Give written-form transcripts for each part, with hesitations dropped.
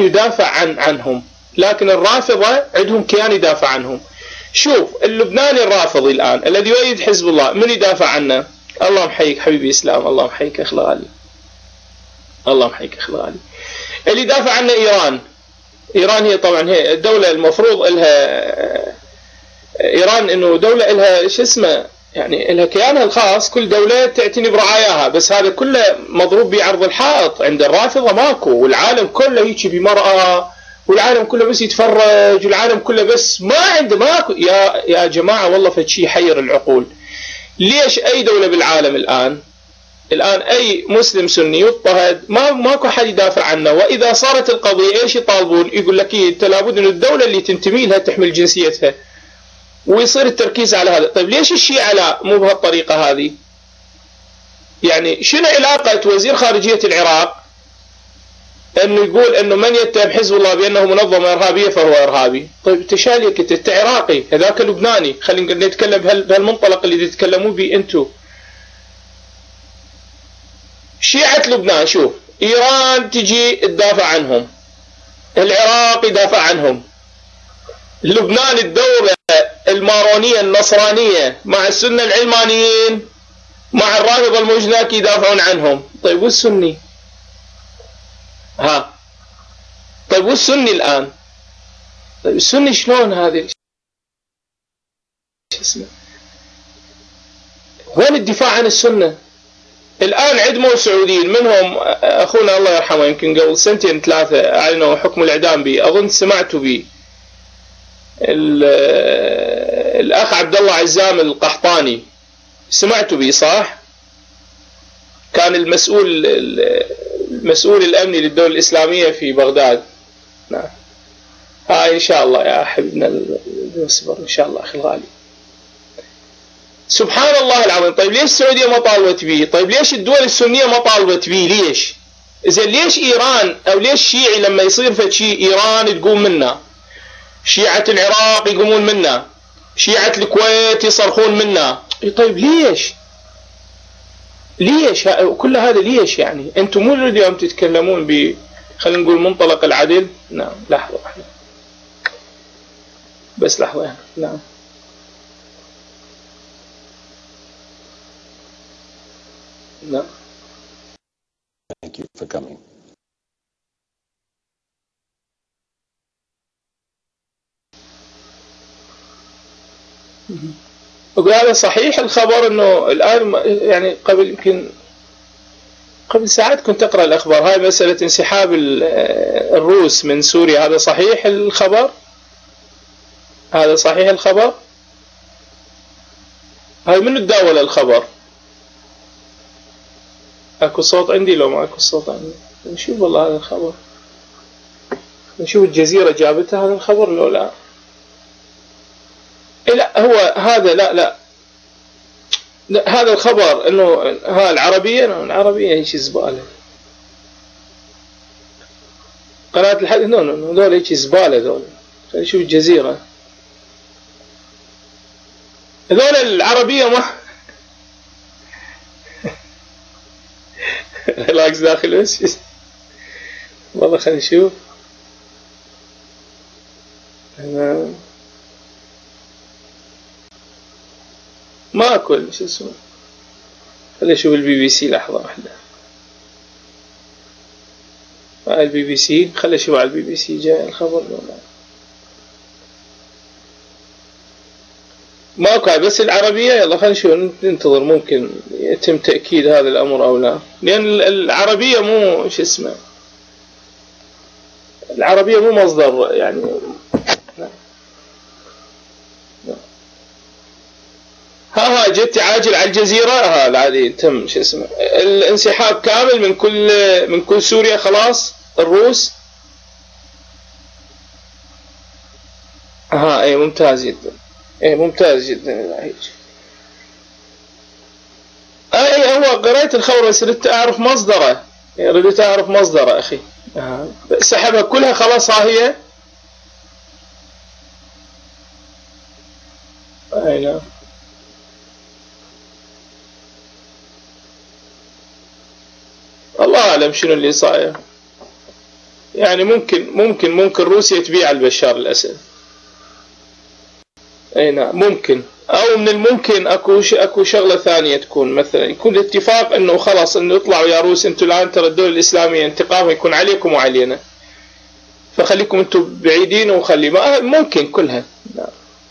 يدافع عنهم، لكن الرافضة عندهم كيان يدافع عنهم. شوف اللبناني الرافضي الآن الذي يؤيد حزب الله من يدافع عنه؟ الله محيك حبيبي إسلام، الله محيك أخ الغالي، الله محيك أخ الغالي. اللي يدافع عنه إيران. إيران هي طبعا هي الدولة المفروض لها، إيران إنه دولة لها شو اسمه يعني لها كيانها الخاص، كل دولة تعتني برعاياها، بس هذا كله مضروب بعرض الحائط. عند الرافضة ماكو، والعالم كله هيك بمرأة، والعالم كله بس يتفرج، والعالم كله بس ما عنده ماكو. يا جماعة والله فشي يحير العقول. ليش أي دولة بالعالم الآن أي مسلم سني يضطهد ماكو حد يدافع عنه، وإذا صارت القضية إيش يطالبون؟ يقول لك أنت لابد أن الدولة اللي تنتمي لها تحمل جنسيتها، ويصير التركيز على هذا. طيب ليش الشيعة لا مو بهالطريقة هذه؟ يعني شنو علاقة وزير خارجية العراق أنه يقول أنه من يتهم حزب الله بأنه منظمة إرهابية فهو إرهابي؟ طيب تشاليك أنت عراقي، هذاك لبناني، خلينا نتكلم بهالمنطلق اللي تتكلموا به أنتم. شيعة لبنان شوف، إيران تجي تدافع عنهم، العراق يدافع عنهم، لبنان الدولة المارونية النصرانية مع السنة العلمانيين مع الرافضة الموجناك يدافعون عنهم. طيب والسني؟ طيب والسني الآن؟ طيب السني شلون هذه؟ شو اسمه؟ وين الدفاع عن السنة؟ الآن عدموا سعوديين منهم أخونا الله يرحمه يمكن قبل 2 3 أعلنوا حكم الإعدام به، أظن سمعتوا به، الأخ عبد الله عزام القحطاني، سمعتوا به صح؟ كان المسؤول الأمني للدولة الإسلامية في بغداد. نعم. إن شاء الله يا حبيبنا اصبر إن شاء الله أخي الغالي. سبحان الله العظيم. طيب ليش السعودية ما طالبت به؟ طيب ليش الدول السنية ما طالبت به؟ ليش؟ إذا ليش إيران أو ليش الشيعي لما يصير فد شيء إيران تقوم منه، شيعة العراق يقومون منه، شيعة الكويت يصرخون منه؟ طيب ليش كل هذا ليش؟ يعني أنتم مو اليوم تتكلمون خلينا نقول منطلق العدل. نعم لحظة بس لحظة. نعم No. Thank you for coming. أقول هذا صحيح الخبر أنه الآن يعني قبل ساعات كنت أقرأ الأخبار هاي مسألة انسحاب الروس من سوريا، هذا صحيح الخبر؟ هذا صحيح الخبر؟ هاي من تداول الخبر؟ اكو صوت عندي لو ما اكو صوت عندي؟ نشوف والله هذا الخبر، نشوف الجزيرة جابتها هذا الخبر لو لا. لا هو هذا لا هذا الخبر انه العربية هيك زبالة، قناة الحدث هذول هيك زبالة ذول. خلينا نشوف الجزيرة، هذول العربية ما ريلاكس داخل بس والله. خلينا نشوف ما أكل شو اسمه. خلينا نشوف البي بي سي لحظة واحدة. البي بي سي خلينا نشوف على البي بي سي جاي الخبر ولا ماكو، بس العربية. يلا خلينا نشوف ننتظر ممكن يتم تأكيد هذا الأمر أو لا، لأن العربية مو شو اسمه، العربية مو مصدر يعني. ها جت عاجل على الجزيرة العادي تم شو اسمه الانسحاب كامل من كل سوريا خلاص الروس. اي ممتاز جدا، ممتاز جدا. هو قرأت الخبر بس ردت أعرف مصدره، أخي. سحبها كلها خلاص. هي نعم. الله أعلم شنو اللي صاير. يعني ممكن روسيا تبيع البشار الأسد. اي نعم ممكن، او من الممكن اكو شغله ثانيه تكون، مثلا يكون الاتفاق انه خلاص انه اطلعوا يا روس انتم الان ترى الدول الاسلاميه انتقامها يكون عليكم وعلينا، فخليكم انتم بعيدين وخلي ممكن كلها. نعم.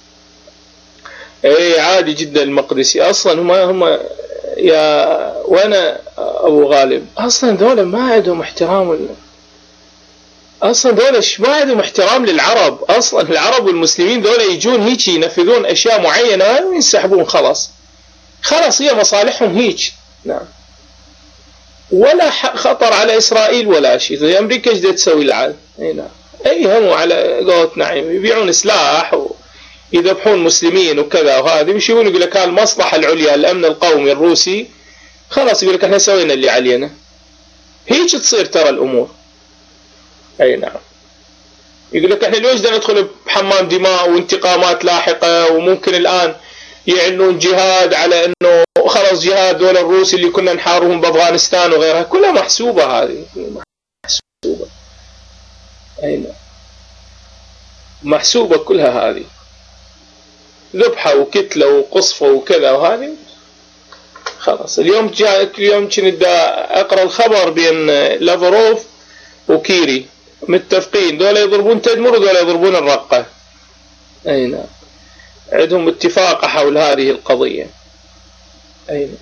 اي عادي جدا. المقدسي اصلا هم يا وانا ابو غالب اصلا ذولا ما عندهم احترام، اصلا ذولا ما عندهم احترام للعرب. اصلا العرب والمسلمين ذولا يجون هيك ينفذون اشياء معينه وينسحبون، خلاص هي مصالحهم هيك. نعم. ولا خطر على اسرائيل ولا شيء. زي امريكا ايش تسوي العالم؟ اي نعم. اي هم على قولة نعيم يبيعون سلاح ويذبحون مسلمين وكذا، وهذا يمشون يقول لك المصلحه العليا الامن القومي الروسي، خلاص يقول لك احنا سوينا اللي علينا. هيك تصير ترى الامور. اي نعم. يقول لك احنا ليش بدنا ندخل بحمام دماء وانتقامات لاحقه، وممكن الان يعلنون جهاد على انه خلاص جهاد دول الروس اللي كنا نحاربهم بافغانستان وغيرها، كلها محسوبه هذه، محسوبه. اي نعم. محسوبه كلها هذه، ذبحه وكتله وقصفه وكذا وهذه. خلاص اليوم كنت اقرا الخبر بين لافروف وكيري متفقين، دول يضربون تدمر ودول يضربون الرقة. اي نعم. عندهم اتفاق حول هذه القضية. اي نعم.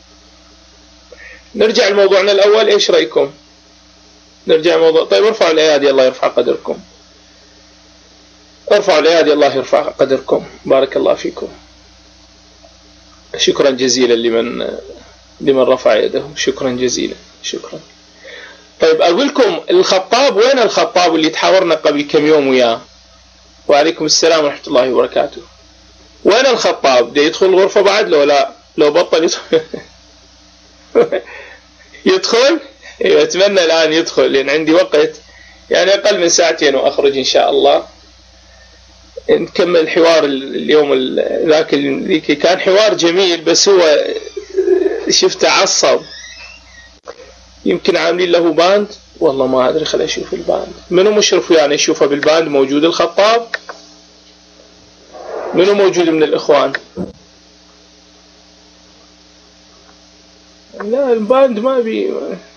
نرجع لموضوعنا الاول، ايش رأيكم؟ نرجع الموضوع. طيب ارفعوا الايادي الله يرفع قدركم. ارفعوا الايادي الله يرفع قدركم. بارك الله فيكم. شكرا جزيلا لمن رفع يده. شكرا جزيلا. شكرا. طيب أقول لكم الخطاب، وين الخطاب اللي تحاورنا قبل كم يوم وياه؟ وعليكم السلام ورحمة الله وبركاته. وين الخطاب؟ ده يدخل الغرفة بعد لو لا؟ لو بطل يدخل يدخل؟ أتمنى الآن يدخل، لأن عندي وقت يعني أقل من ساعتين وأخرج إن شاء الله. نكمل الحوار اليوم. ذاك كان حوار جميل، بس هو شفته عصب. يمكن عاملين له باند، والله ما أدري. خلي أشوف الباند. منو مشرف يعني يشوفه بالباند؟ موجود الخطاب؟ منو موجود من الإخوان؟ لا الباند ما بي.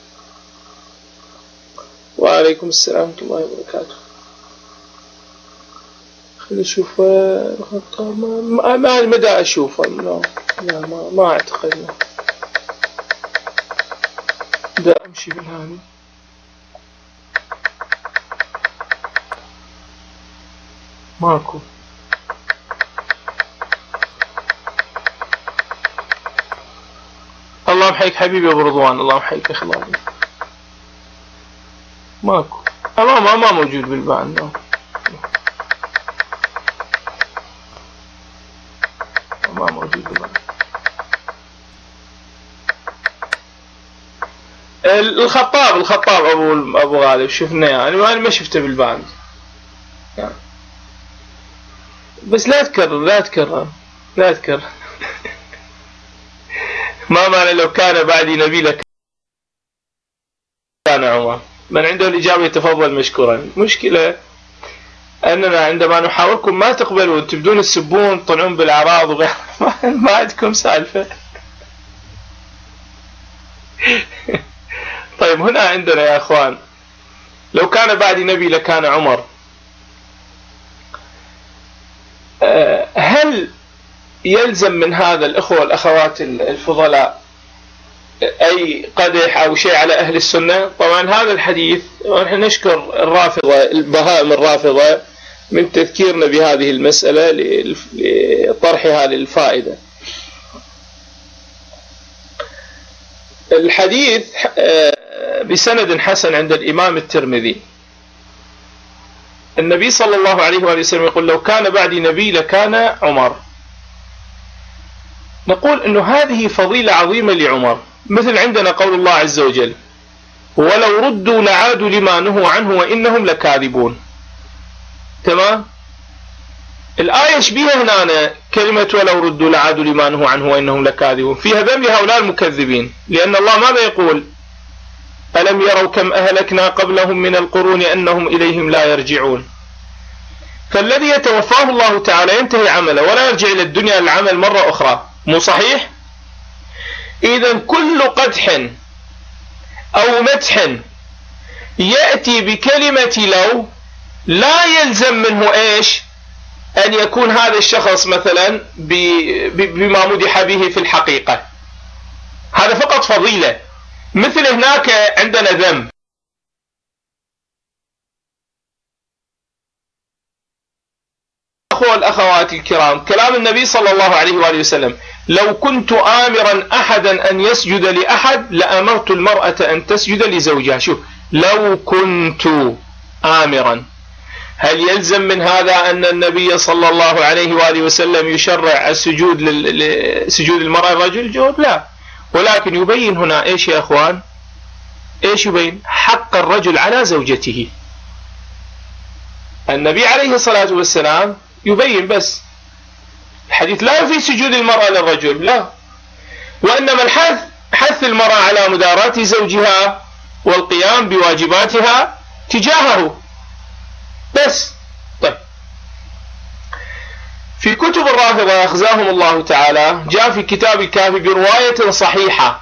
وعليكم السلام ورحمة الله وبركاته. خلي أشوف الخطاب. ما مدى أشوفه. لا ما أعتقد. لا. بدأ أمشي بالهاني. ماكو. الله يحييك حبيبي ابو رضوان. الله يحييك اخلاقي. ماكو. الله ما موجود بالباند. ما موجود بالباند. الخطاب ابو غالب شفناه يعني، انا ما شفته بالباند يعني. بس لا تكرر ما معنى لو كان بعدي نبي لك كان عمر. من عنده الإجابة يتفضل مشكورا. مشكلة أننا عندما نحاوركم ما تقبلون، تبدون تسبون تطلعون بالأعراض وغير ما عندكم سالفة. طيب هنا عندنا يا أخوان، لو كان بعدي نبي لكان عمر. هل يلزم من هذا الأخوة والأخوات الفضلاء أي قدح أو شيء على أهل السنة؟ طبعا هذا الحديث ونحن نشكر الرافضة البهائم الرافضة من تذكيرنا بهذه المسألة لطرحها للفائدة. الحديث بسند حسن عند الإمام الترمذي. النبي صلى الله عليه وآله وسلم يقول: لو كان بعدي نبي لكان عمر. نقول أنه هذه فضيلة عظيمة لعمر، مثل عندنا قول الله عز وجل: ولو ردوا لعادوا لما نهوا عنه وإنهم لكاذبون. تمام؟ الآية شبيهة هنا كلمة ولو ردوا لعادوا لما نهوا عنه وإنهم لكاذبون، فيها ذم لهؤلاء المكذبين، لأن الله ماذا يقول؟ ألم يروا كم أهلكنا قبلهم من القرون أنهم إليهم لا يرجعون. فالذي يتوفاه الله تعالى ينتهي عمله ولا يرجع إلى الدنيا للعمل مرة أخرى، مو صحيح؟ إذا كل قدح أو مدح يأتي بكلمة لو لا يلزم منه إيش؟ أن يكون هذا الشخص مثلا بما مدح به في الحقيقة، هذا فقط فضيلة. مثل هناك عندنا ذنب، والأخوات الكرام، كلام النبي صلى الله عليه وآله وسلم: لو كنت آمرا أحدا أن يسجد لأحد لأمرت المرأة أن تسجد لزوجها. شوف، لو كنت آمرا، هل يلزم من هذا أن النبي صلى الله عليه وآله وسلم يشرع السجود لسجود المرأة الرجل؟ جواب لا، ولكن يبين هنا إيش يا أخوان؟ إيش يبين؟ حق الرجل على زوجته. النبي عليه الصلاة والسلام يبين بس، الحديث لا يفيد سجود المرأة للرجل، لا، وإنما حث المرأة على مداراة زوجها والقيام بواجباتها تجاهه بس. طيب، في كتب الرافضة أخزاهم الله تعالى جاء في كتاب الكافي برواية صحيحة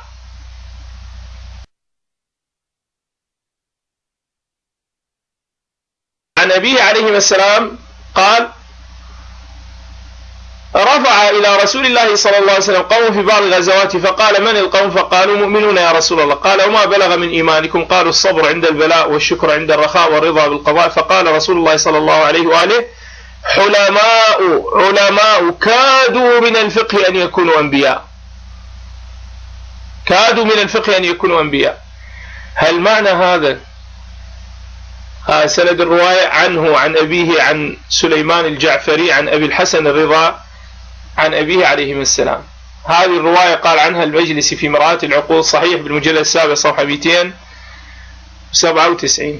عن أبيه عليه السلام قال: رفع إلى رسول الله صلى الله عليه وسلم قوم في بعض الغزوات فقال: من القوم؟ فقالوا: مؤمنون يا رسول الله. قال: وما بلغ من إيمانكم؟ قالوا: الصبر عند البلاء والشكر عند الرخاء والرضا بالقضاء. فقال رسول الله صلى الله عليه وآله: علماء كادوا من الفقه أن يكونوا أنبياء. كادوا من الفقه أن يكونوا أنبياء. هل معنى هذا سند الرواية عنه عن أبيه عن سليمان الجعفري عن أبي الحسن الرضا عن أبيه عليه السلام؟ هذه الرواية قال عنها المجلسي في مرآة العقول صحيح بالمجلد السابع صفحة 297.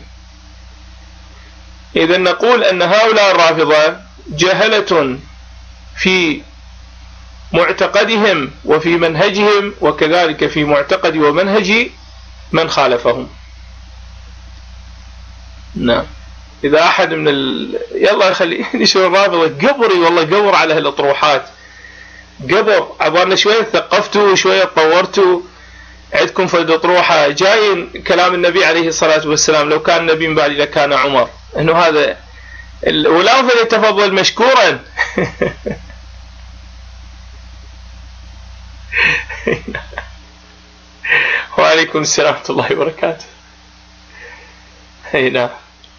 إذا نقول أن هؤلاء الرافضة جهلة في معتقدهم وفي منهجهم، وكذلك في معتقد ومنهج من خالفهم. نعم. إذا أحد من يلا خليني شو الرافضة قبري، والله قبر على هالأطروحات، قبر عبارنا شوية ثقفتوا وشوية طورتوا، عندكم فد أطروحة جاين كلام النبي عليه الصلاة والسلام: لو كان النبي من بعد لكان عمر، إنه هذا ولا فليتفضل مشكورا. وعليكم السلام ورحمة الله وبركاته. نعم.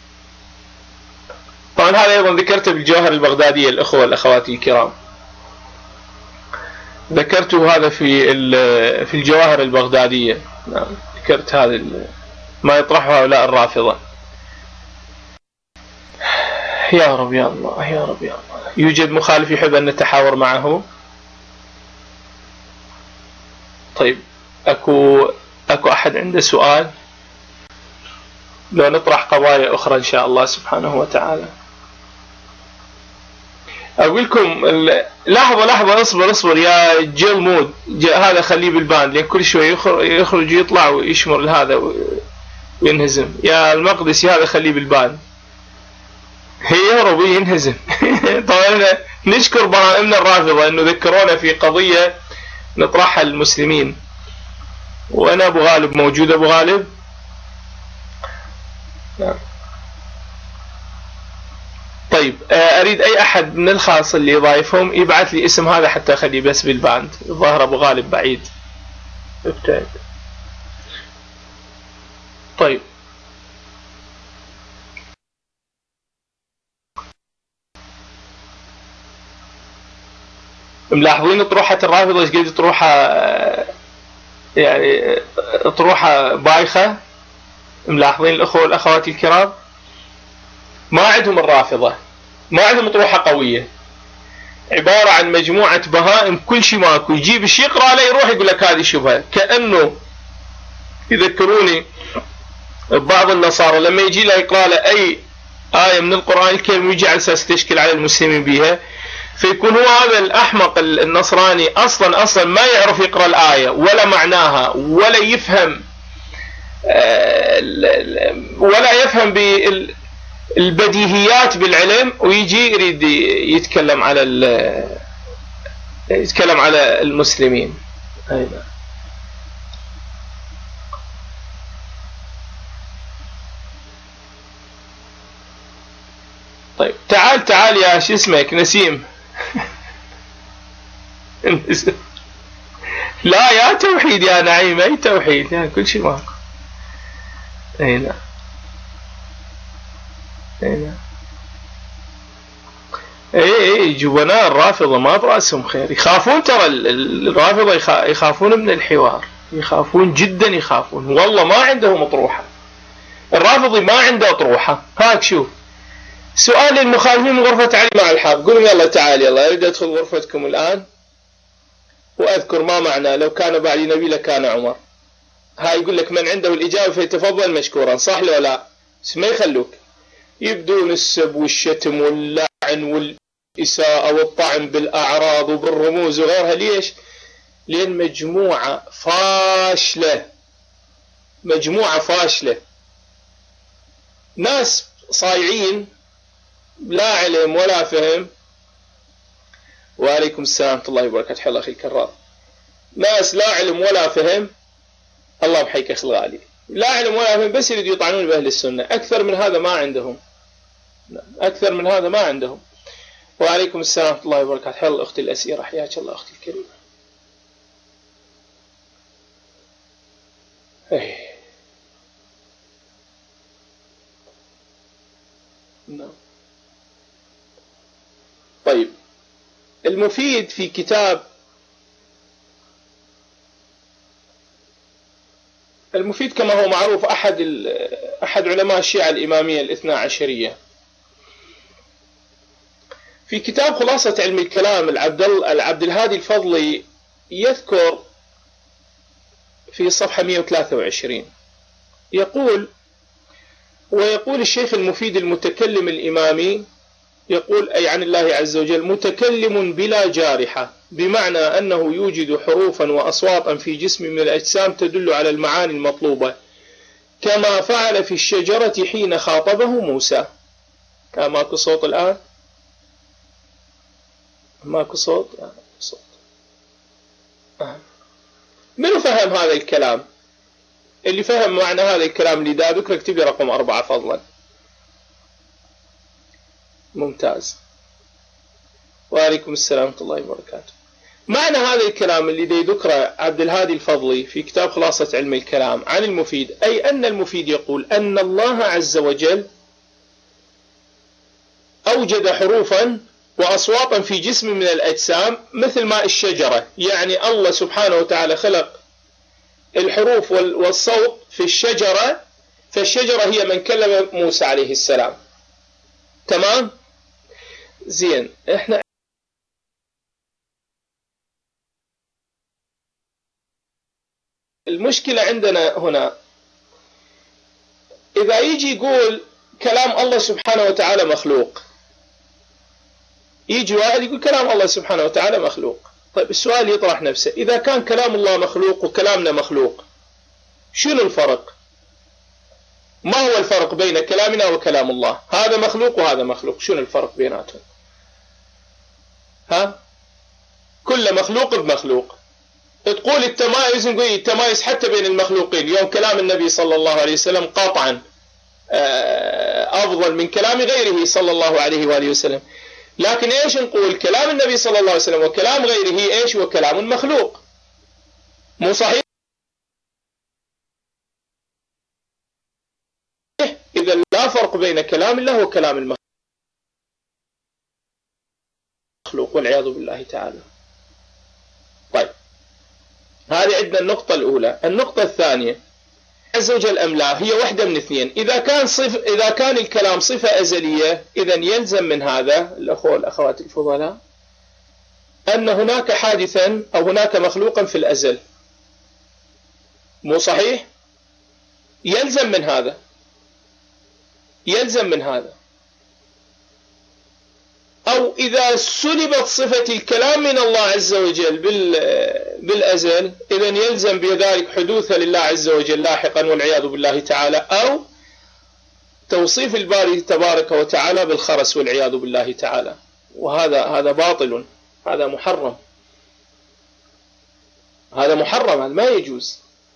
طبعا هذا أيضا ذكرته بالجواهر البغدادية الأخوة والأخوات الكرام، ذكرته هذا في الجواهر البغدادية. نعم، ذكرت هذا ما يطرحه هؤلاء الرافضة. يا رب يا الله، يا رب يا الله. يوجد مخالف يحب أن نتحاور معه؟ طيب، أكو أحد عنده سؤال؟ لو نطرح قضايا أخرى إن شاء الله سبحانه وتعالى. أقول لكم لحظة اصبر يا جلمود، هذا خليه بالباند، لأن كل شوي يخرج يطلع ويشمر هذا وينهزم. يا المقدسي هذا خليه بالباند، هي يهرب وينهزم. طبعا نشكر بهائمنا الرافضة أنه ذكرونا في قضية نطرحها للمسلمين. وأنا أبو غالب موجود، أبو غالب؟ نعم. طيب، أريد أي أحد من الخاص اللي يضايفهم يبعث لي اسم هذا حتى أخليه بس بالباند. الظاهر أبو غالب بعيد ابتعد. طيب، ملاحظين اطروحة الرافضة ايش قد اطروحة، يعني اطروحة بايخة؟ ملاحظين الأخوة والأخوات الكرام؟ ما عندهم الرافضة، ما عندهم اطروحة قوية، عبارة عن مجموعة بهائم كل شيء ماكو، يجيب الشيء يقرأ عليه يروح يقول لك هذه شبهة. كأنه يذكروني بعض النصارى لما يجي له يقرأ له أي آية من القرآن الكريم ويجي على أساس تشكل على المسلمين بها، فيكون هو هذا الأحمق النصراني أصلا ما يعرف يقرأ الآية ولا معناها ولا يفهم ولا يفهم بالبديهيات بالعلم، ويجي يريد يتكلم على المسلمين. أيضا طيب تعال يا شو اسمك نسيم. لا يا توحيد يا نعيم، اي توحيد يا كل شيء ماكو. اي نعم اي نعم اي جبناء الرافضة ما براسهم خير، يخافون ترى الرافضة يخافون من الحوار، يخافون جدا يخافون، والله ما عندهم اطروحة. الرافضي ما عنده اطروحة. هاك شوف سؤال للمخالفين من غرفة علي مع الحاف، قولوا يلا تعال يلا اريد ادخل غرفتكم الان واذكر ما معنى لو كان بعدي نبي لكان عمر. هاي يقول لك من عنده الاجابة فيتفضل مشكورا، صح لو لا؟ بس ما يخلوك يبدون السب والشتم واللعن والإساءة والطعن بالأعراض وبالرموز وغيرها. ليش؟ لأن مجموعة فاشلة، ناس صايعين لا علم ولا فهم. وعليكم السلام ورحمة الله وبركاته، حيا أخي الكرار. ناس لا علم ولا فهم، الله بحيك أخي الغالي، لا علم ولا فهم، بس يريدوا يطعنون بأهل السنة. أكثر من هذا ما عندهم، أكثر من هذا ما عندهم. وعليكم السلام ورحمة الله وبركاته، حيا الأخت الأسيرة، حياك الله أختي الكريمة. نعم. طيب المفيد في كتاب المفيد كما هو معروف أحد علماء الشيعة الإمامية الاثنا عشرية، في كتاب خلاصة علم الكلام العبد الهادي الفضلي يذكر في صفحة 123 ويقول الشيخ المفيد المتكلم الإمامي يقول أي عن الله عز وجل متكلم بلا جارحة، بمعنى أنه يوجد حروفا وأصواتا في جسم من الأجسام تدل على المعاني المطلوبة، كما فعل في الشجرة حين خاطبه موسى. ماكو صوت الآن؟ ماكو صوت؟ صوت. منو فهم هذا الكلام؟ اللي فهم معنى هذا الكلام اللي دا بكرة اكتب لي رقم 4 فضلا. ممتاز. وعليكم السلام ورحمة الله وبركاته. معنى هذا الكلام اللي دي ذكره عبد الهادي الفضلي في كتاب خلاصة علم الكلام عن المفيد، أي أن المفيد يقول أن الله عز وجل أوجد حروفا وأصواتا في جسم من الأجسام مثل ما الشجرة، يعني الله سبحانه وتعالى خلق الحروف والصوت في الشجرة، فالشجرة هي من كلم موسى عليه السلام. تمام؟ زين. احنا المشكلة عندنا هنا إذا يجي يقول كلام الله سبحانه وتعالى مخلوق، يجي واحد يقول كلام الله سبحانه وتعالى مخلوق. طيب السؤال يطرح نفسه، إذا كان كلام الله مخلوق وكلامنا مخلوق، شنو الفرق؟ ما هو الفرق بين كلامنا وكلام الله؟ هذا مخلوق وهذا مخلوق، شنو الفرق بيناتهم؟ كل مخلوق بمخلوق. تقول التمايز، نقول التمايز حتى بين المخلوقين. يوم كلام النبي صلى الله عليه وسلم قطعا أفضل من كلام غيره صلى الله عليه وآله وسلم، لكن إيش نقول؟ كلام النبي صلى الله عليه وسلم وكلام غيره إيش؟ وكلام مخلوق. مو صحيح؟ إذا لا فرق بين كلام الله وكلام المخلوق والعياذ بالله تعالى. طيب هذه عندنا النقطة الأولى. النقطة الثانية، عز وجل أم لا، هي واحدة من اثنين. إذا كان الكلام صفة أزلية، إذا يلزم من هذا الأخوة والأخوات الفضلاء أن هناك حادثا أو هناك مخلوقا في الأزل. مو صحيح؟ يلزم من هذا. أو إذا سلبت صفة الكلام من الله عز وجل بالأزل، إذن يلزم بذلك حدوثها لله عز وجل لاحقا والعياذ بالله تعالى، أو توصيف الباري تبارك وتعالى بالخرس والعياذ بالله تعالى، وهذا باطل، هذا محرم، هذا محرم، هذا ما يجوز.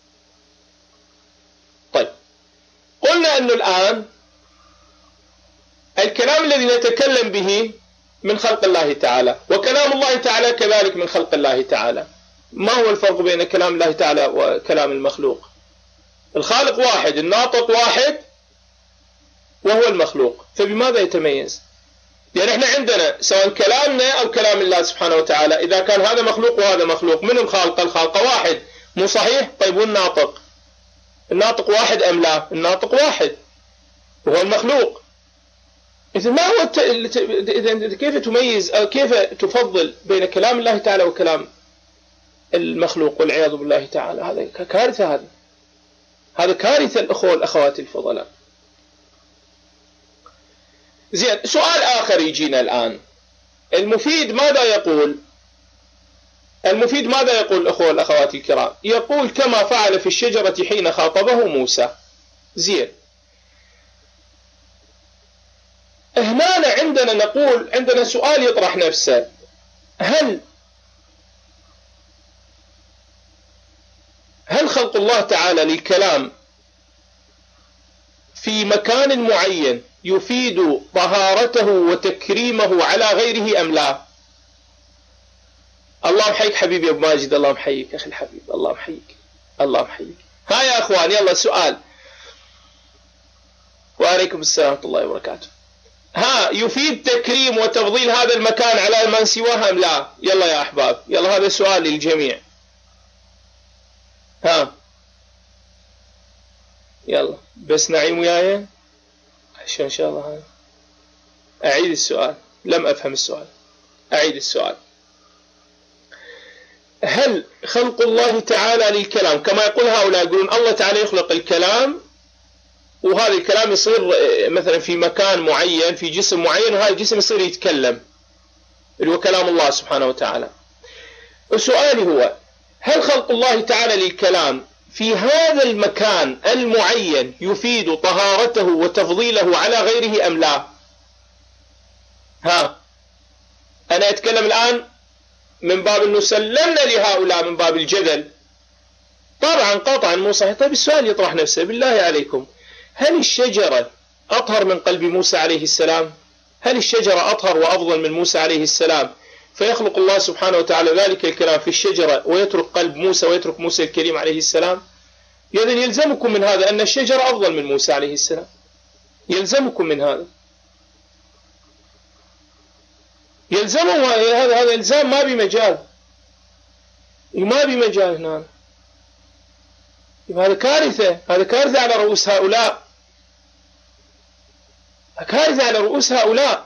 طيب، قلنا أنه الآن الكلام الذي نتكلم به من خلق الله تعالى، وكلام الله تعالى كذلك من خلق الله تعالى. ما هو الفرق بين كلام الله تعالى وكلام المخلوق؟ الخالق واحد، الناطق واحد، وهو المخلوق، فبماذا يتميز؟ يعني احنا عندنا سواء كلامنا أو كلام الله سبحانه وتعالى، إذا كان هذا مخلوق وهذا مخلوق، من الخالق؟ الخالق واحد، مو صحيح؟ طيب والناطق؟ الناطق واحد أم لا؟ الناطق واحد وهو المخلوق. إذا ما هو إذا كيف تميز أو كيف تفضل بين كلام الله تعالى وكلام المخلوق والعياذ بالله تعالى؟ هذا كارثة، هذا كارثة الأخوة والأخوات الفضلاء. زين، سؤال آخر يجينا الآن، المفيد ماذا يقول؟ المفيد ماذا يقول الأخوة والأخوات الكرام؟ يقول كما فعل في الشجرة حين خاطبه موسى. زين، هنا عندنا نقول، عندنا سؤال يطرح نفسه، هل خلق الله تعالى للكلام في مكان معين يفيد طهارته وتكريمه على غيره أم لا؟ الله محيك حبيبي أبو ماجد، الله محيك أخي الحبيب، الله محيك، الله محيك. ها يا أخوان، يلا سؤال. وعليكم السلام ورحمة الله وبركاته. ها، يفيد تكريم وتفضيل هذا المكان على من سواه أم لا؟ يلا يا أحباب، يلا هذا سؤال للجميع. ها يلا، بس نعيم وياي عشان إن شاء الله. هذا أعيد السؤال، لم أفهم السؤال، أعيد السؤال. هل خلق الله تعالى للكلام كما يقول هؤلاء، يقولون الله تعالى يخلق الكلام وهذا الكلام يصير مثلا في مكان معين في جسم معين، وهذا الجسم يصير يتكلم، اللي هو كلام الله سبحانه وتعالى. وسؤالي هو، هل خلق الله تعالى للكلام في هذا المكان المعين يفيد طهارته وتفضيله على غيره أم لا؟ ها، أنا أتكلم الآن من باب أنه سلمنا لهؤلاء من باب الجدل، طبعا قطعا مو صحيح. طيب السؤال يطرح نفسه، بالله عليكم، هل الشجرة أطهر من قلب موسى عليه السلام؟ هل الشجرة أطهر وأفضل من موسى عليه السلام فيخلق الله سبحانه وتعالى ذلك الكلام في الشجرة ويترك قلب موسى ويترك موسى الكريم عليه السلام؟ إذن يلزمكم من هذا أن الشجرة أفضل من موسى عليه السلام، يلزمكم من هذا، يلزمهم هذا إلزام ما بمجال، ما بمجال هنا. هذا كارثة، هذا كارثة على رؤوس هؤلاء، كارثة على رؤوس هؤلاء.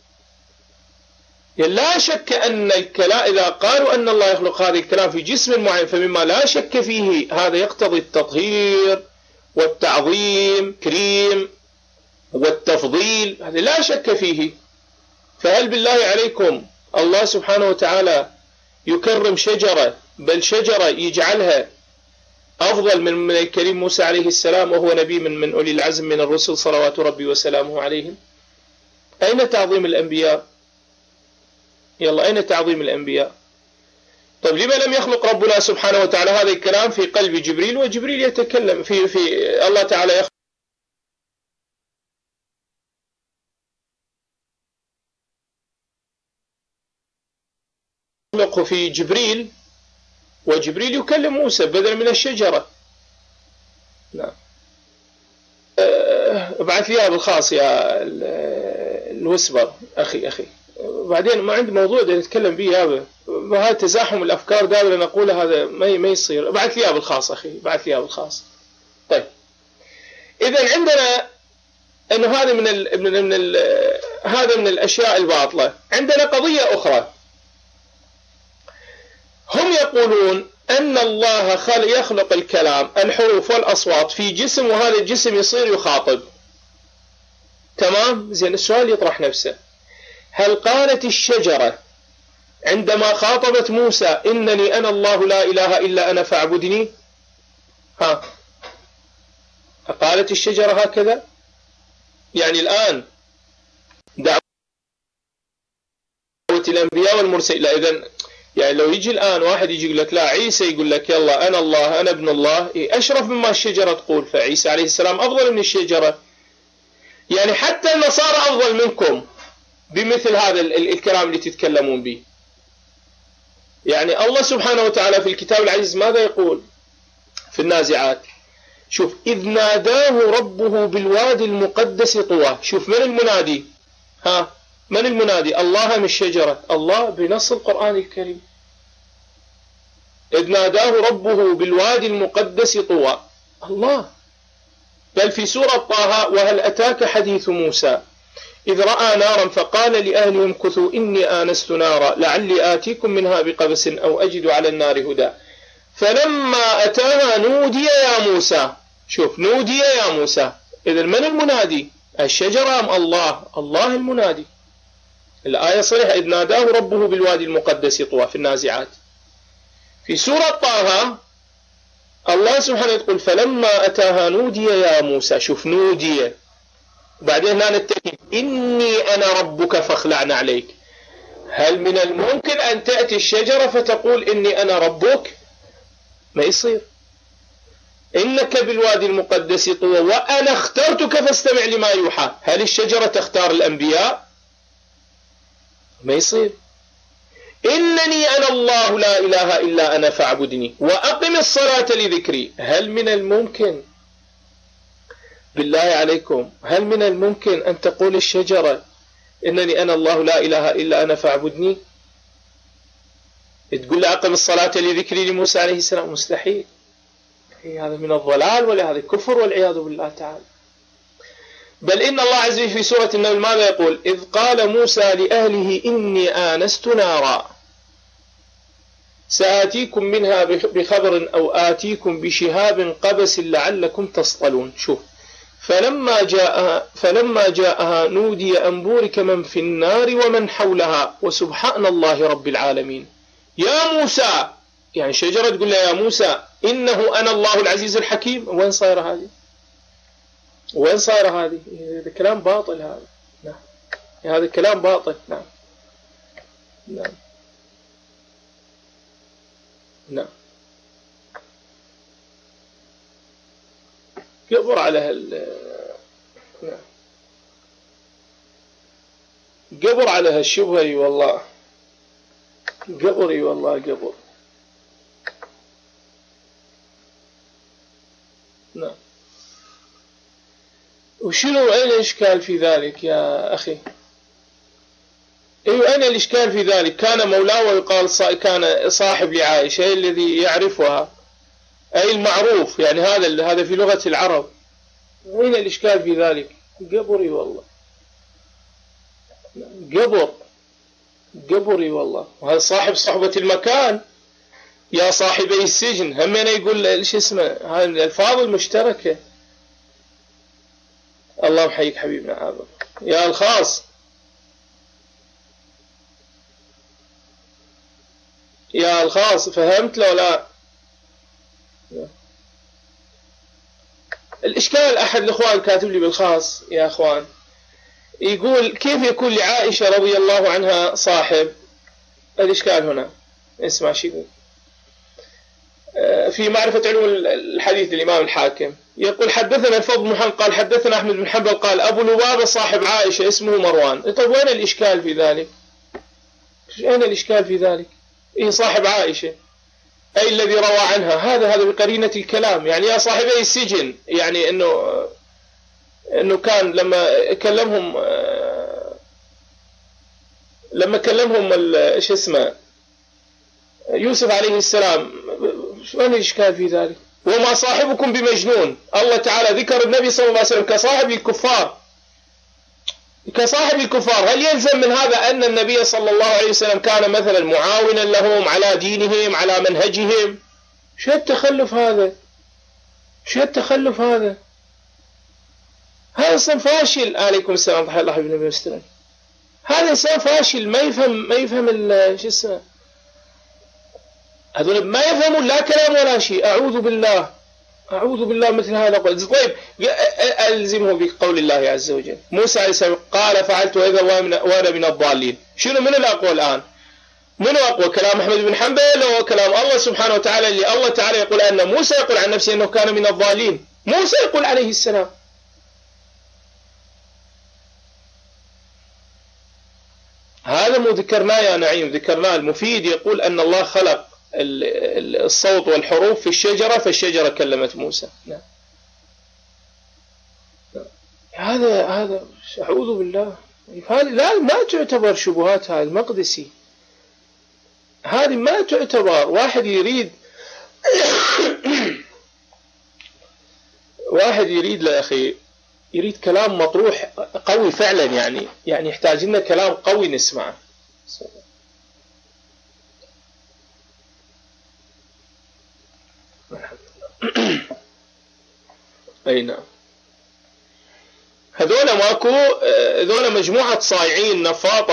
لا شك أن الكلام إذا قالوا أن الله يخلق هذا الكلام في جسم معين فمما لا شك فيه هذا يقتضي التطهير والتعظيم كريم والتفضيل، هذا لا شك فيه. فهل بالله عليكم الله سبحانه وتعالى يكرم شجرة، بل شجرة يجعلها أفضل من الكريم موسى عليه السلام وهو نبي من أولي العزم من الرسل صلوات ربي وسلامه عليهم؟ أين تعظيم الأنبياء؟ يلا، أين تعظيم الأنبياء؟ طيب لما لم يخلق ربنا سبحانه وتعالى هذا الكلام في قلب جبريل، وجبريل يتكلم في الله تعالى يخلق في جبريل، وجبريل يكلم موسى بدلا من الشجرة. نعم. ابعث لي بالخاص يا الوسبر أخي بعدين ما عندي موضوع ده نتكلم به، هذا تزاحم الأفكار دائما نقوله، هذا ما يصير. ابعث لي بالخاص أخي، ابعث لي بالخاص. طيب، إذا عندنا إنه هذا هذا من الأشياء الباطلة. عندنا قضية أخرى، هم يقولون أن الله يخلق الكلام الحروف والأصوات في جسم وهذا الجسم يصير يخاطب. تمام؟ زين، السؤال يطرح نفسه، هل قالت الشجرة عندما خاطبت موسى إنني أنا الله لا إله إلا أنا فاعبدني؟ قالت الشجرة هكذا؟ يعني الآن دعوة الأنبياء والمرسلين، لا إذن يعني لو يجي الآن واحد يجي يقول لك لا عيسى يقول لك يلا أنا الله أنا ابن الله، أشرف مما الشجرة تقول، فعيسى عليه السلام أفضل من الشجرة. يعني حتى النصارى أفضل منكم بمثل هذا الكلام اللي تتكلمون به. يعني الله سبحانه وتعالى في الكتاب العزيز ماذا يقول في النازعات؟ شوف، إذ ناداه ربه بالوادي المقدس طوى. شوف من المنادي؟ من المنادي؟ الله من الشجرة؟ الله بنص القرآن الكريم. إذ ناداه ربه بالوادي المقدس طوى، الله. بل في سورة طه وهل أتاك حديث موسى إذ رأى نارا فقال لأهلهم امكثوا إني آنست نارا لعلي آتيكم منها بقبس أو أجد على النار هدى فلما أتاها نودي يا موسى. شوف، نودي يا موسى. إذن من المنادي؟ الشجرة أم الله؟ الله المنادي. الآية صريحة، إذ ناداه ربه بالوادي المقدس طوى في النازعات. في سورة طه الله سبحانه يقول فلما أتاها نودي يا موسى. شوف، نودي، بعدين هنا التأكيد إني أنا ربك فاخلع عليك. هل من الممكن أن تأتي الشجرة فتقول إني أنا ربك؟ ما يصير. إنك بالوادي المقدس طوى وأنا اخترتك فاستمع لما يوحى. هل الشجرة تختار الأنبياء؟ ما يصير. إنني أنا الله لا إله إلا أنا فاعبدني وأقم الصلاة لذكري. هل من الممكن بالله عليكم، هل من الممكن أن تقول الشجرة إنني أنا الله لا إله إلا أنا فاعبدني؟ تقول له أقم الصلاة لذكري لموسى عليه السلام؟ مستحيل. هذا من الضلال ولا هذا كفر والعياذ بالله تعالى. بل إن الله عز وجل في سورة النمل ماذا يقول؟ إذ قال موسى لأهله إني آنست نارا سآتيكم منها بخبر أو آتيكم بشهاب قبس لعلكم تصطلون. شوف، فلما جاءها نودي أن بورك من في النار ومن حولها وسبحان الله رب العالمين. يا موسى، يعني شجرة تقول له يا موسى إنه أنا الله العزيز الحكيم. وين صاير هذه؟ وين صاير هذه؟ هذا كلام باطل. هذا نعم، هذا كلام باطل. نعم نعم نعم. قبر على نعم، قبر على هالشبهة. اي والله قبر، اي والله قبر. نعم. وشنو أين الإشكال في ذلك يا أخي؟ أيوة، أين الإشكال في ذلك؟ كان مولاه ويقال كان صاحب لعائشة الذي يعرفها، أي المعروف، يعني هذا في لغة العرب. أين الإشكال في ذلك؟ قبري والله، قبري والله. وهذا صاحب صحبة المكان يا صاحبي السجن، همين يقول ايش اسمه، هاي الألفاظ المشتركة. الله يحييك حبيبنا عابر يا الخاص، يا الخاص، فهمت لو لا؟ الإشكال أحد الإخوان كاتب لي بالخاص يا أخوان، يقول كيف يكون لعائشة رضي الله عنها صاحب؟ الإشكال هنا اسمع شو يقول في معرفة علوم الحديث الإمام الحاكم، يقول حدثنا الفضل بن محمد قال حدثنا أحمد بن حنبل قال أبو لبابة صاحب عائشة اسمه مروان. طيب وين الإشكال في ذلك؟ أين الإشكال في ذلك؟ إيه صاحب عائشة أي الذي روى عنها، هذا بقرينة الكلام. يعني يا صاحبي السجن، يعني إنه كان لما كلمهم ايش اسمه يوسف عليه السلام، وين الإشكال في ذلك؟ وما صاحبكم بمجنون. الله تعالى ذكر النبي صلى الله عليه وسلم كصاحب الكفار، كصاحب الكفار. هل يلزم من هذا أن النبي صلى الله عليه وسلم كان مثلا معاونا لهم على دينهم على منهجهم؟ شو التخلف هذا؟ شو التخلف هذا؟ هذا صنف فاشل. عليكم السلام ورحمة الله وبركاته. هذا هذا إنسان فاشل ما يفهم شو اسمه، هذول ما يفهمون لا كلام ولا شيء. أعوذ بالله مثل هذا قول. طيب ألزمه بقول الله عز وجل. موسى عليه السلام قال فعلت وأنا من الضالين. شنو من الأقوى الآن؟ من أقوى كلام أحمد بن حنبل أو كلام الله سبحانه وتعالى، اللي الله تعالى يقول أن موسى يقول عن نفسه أنه كان من الضالين. موسى يقول عليه السلام. هذا مو ذكرناه يا نعيم، ذكرناه. المفيد يقول أن الله خلق الصوت والحروف في الشجرة فالشجرة كلمت موسى. نعم. هذا أعوذ بالله. هذه لا ما تعتبر شبهات. هذا المقدسي هذه ما تعتبر. واحد يريد يا أخي يريد كلام مطروح قوي فعلا، يعني يحتاج لنا كلام قوي نسمعه. أي نعم. هذول مجموعة صايعين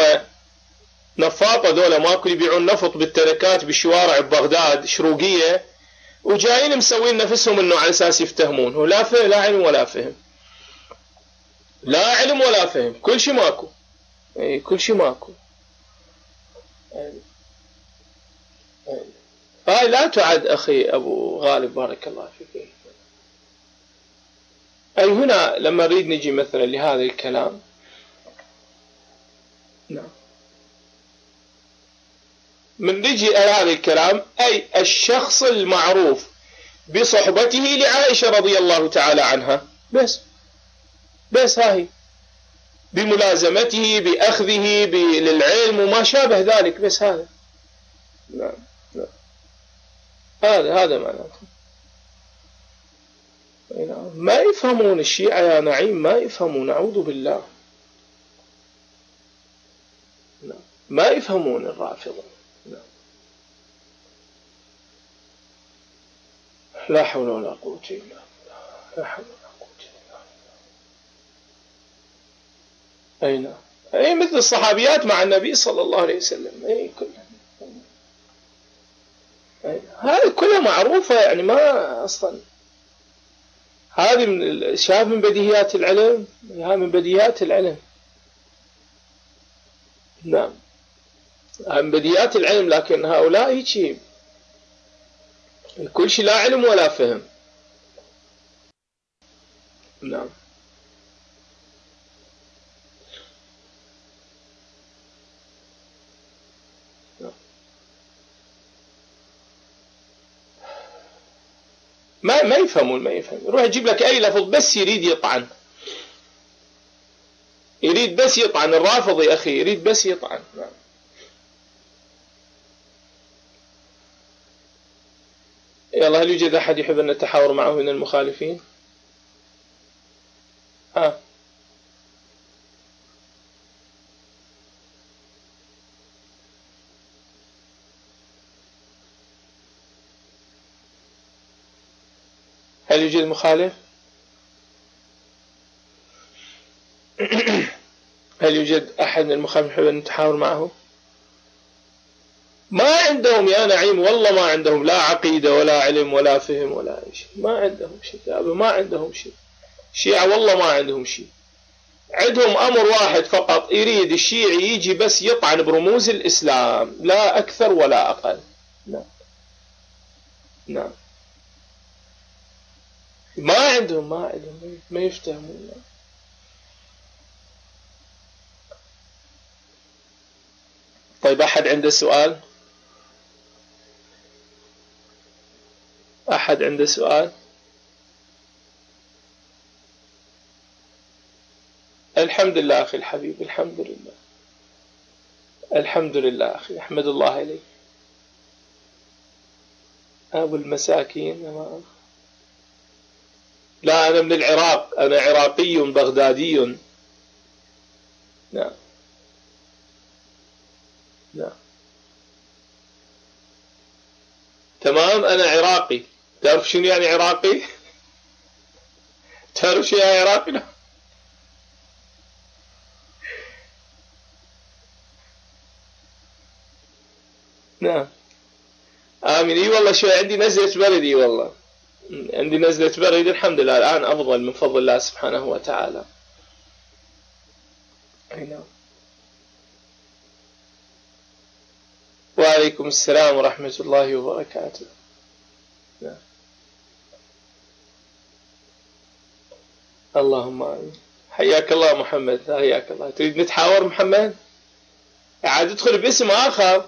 نفاطة ذولا ماكو يبيعون نفط بالتركات بالشوارع ببغداد شروقية، وجايين مسوين نفسهم انه على اساس يفتهمون. هو لا علم ولا فهم، لا علم ولا فهم، كل شيء ماكو. كل شيء ماكو. هاي لا تعد أخي أبو غالب بارك الله فيك. أي هنا لما نريد نجي مثلا لهذا الكلام، نعم، من نجي هذا الكلام أي الشخص المعروف بصحبته لعائشة رضي الله تعالى عنها، بس هاي بملازمته بأخذه للعلم وما شابه ذلك، بس هذا. نعم. هذا معناته. ما يفهمون الشيعة يا نعيم، ما يفهمون. أعوذ بالله. ما يفهمون الرافضة. لا حول ولا قوة إلا بالله. لا حول ولا قوة إلا بالله. أي مثل الصحابيات مع النبي صلى الله عليه وسلم. كلها هذه كلها معروفة، يعني ما أصلا هذه شاف من بديهيات العلم. هذه من بديهيات العلم. نعم، من بديهيات العلم. لكن هؤلاء هيك كل شيء لا علم ولا فهم. نعم. ما يفهمون. يروح يجيب لك أي لفظ بس يريد يطعن. الرافضي أخي يريد بس يطعن. نعم. يلا، هل يوجد أحد يحب أن نتحاور معه من المخالفين؟ هل يوجد مخالف؟ هل يوجد أحد من المخالفين يحب أن نتحاور معه؟ ما عندهم يا نعيم، والله ما عندهم لا عقيدة ولا علم ولا فهم ولا شيء. ما عندهم شيء، ما عندهم شيء. الشيعة والله ما عندهم شيء. عندهم أمر واحد فقط، يريد الشيعي يجي بس يطعن برموز الإسلام، لا أكثر ولا أقل. نعم. ما عندهم ما يفتهمون. طيب، أحد عنده سؤال؟ أحد عنده سؤال؟ الحمد لله أخي الحبيب، الحمد لله. الحمد لله أخي، أحمد الله عليك. أبو المساكين. لا، أنا من العراق، أنا عراقي بغدادي. نعم. تمام، أنا عراقي. تعرف شنو يعني عراقي؟ تعرف شنو يعني عراقي؟ نعم آمين. إي والله شوي عندي نزلة برد، إي والله عندي نزلة برد، الحمد لله الآن أفضل من فضل الله سبحانه وتعالى. أي نعم. وعليكم السلام ورحمة الله وبركاته. نعم. اللهم آمين. حياك الله محمد، حياك الله. تريد نتحاور محمد؟ عاد ادخل باسم آخر،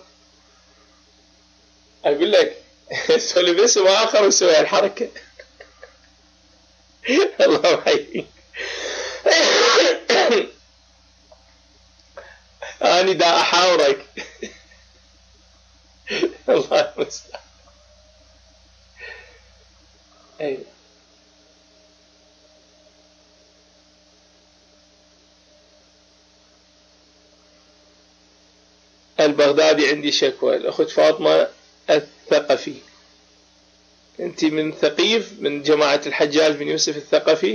أقول لك ادخل باسم آخر وسوي الحركة. الله يحييك. أنا دا أحاورك. الله المستعان. أيوة. البغدادي عندي شكوى. الأخت فاطمة الثقفي، أنت من ثقيف، من جماعة الحجاج بن يوسف الثقفي؟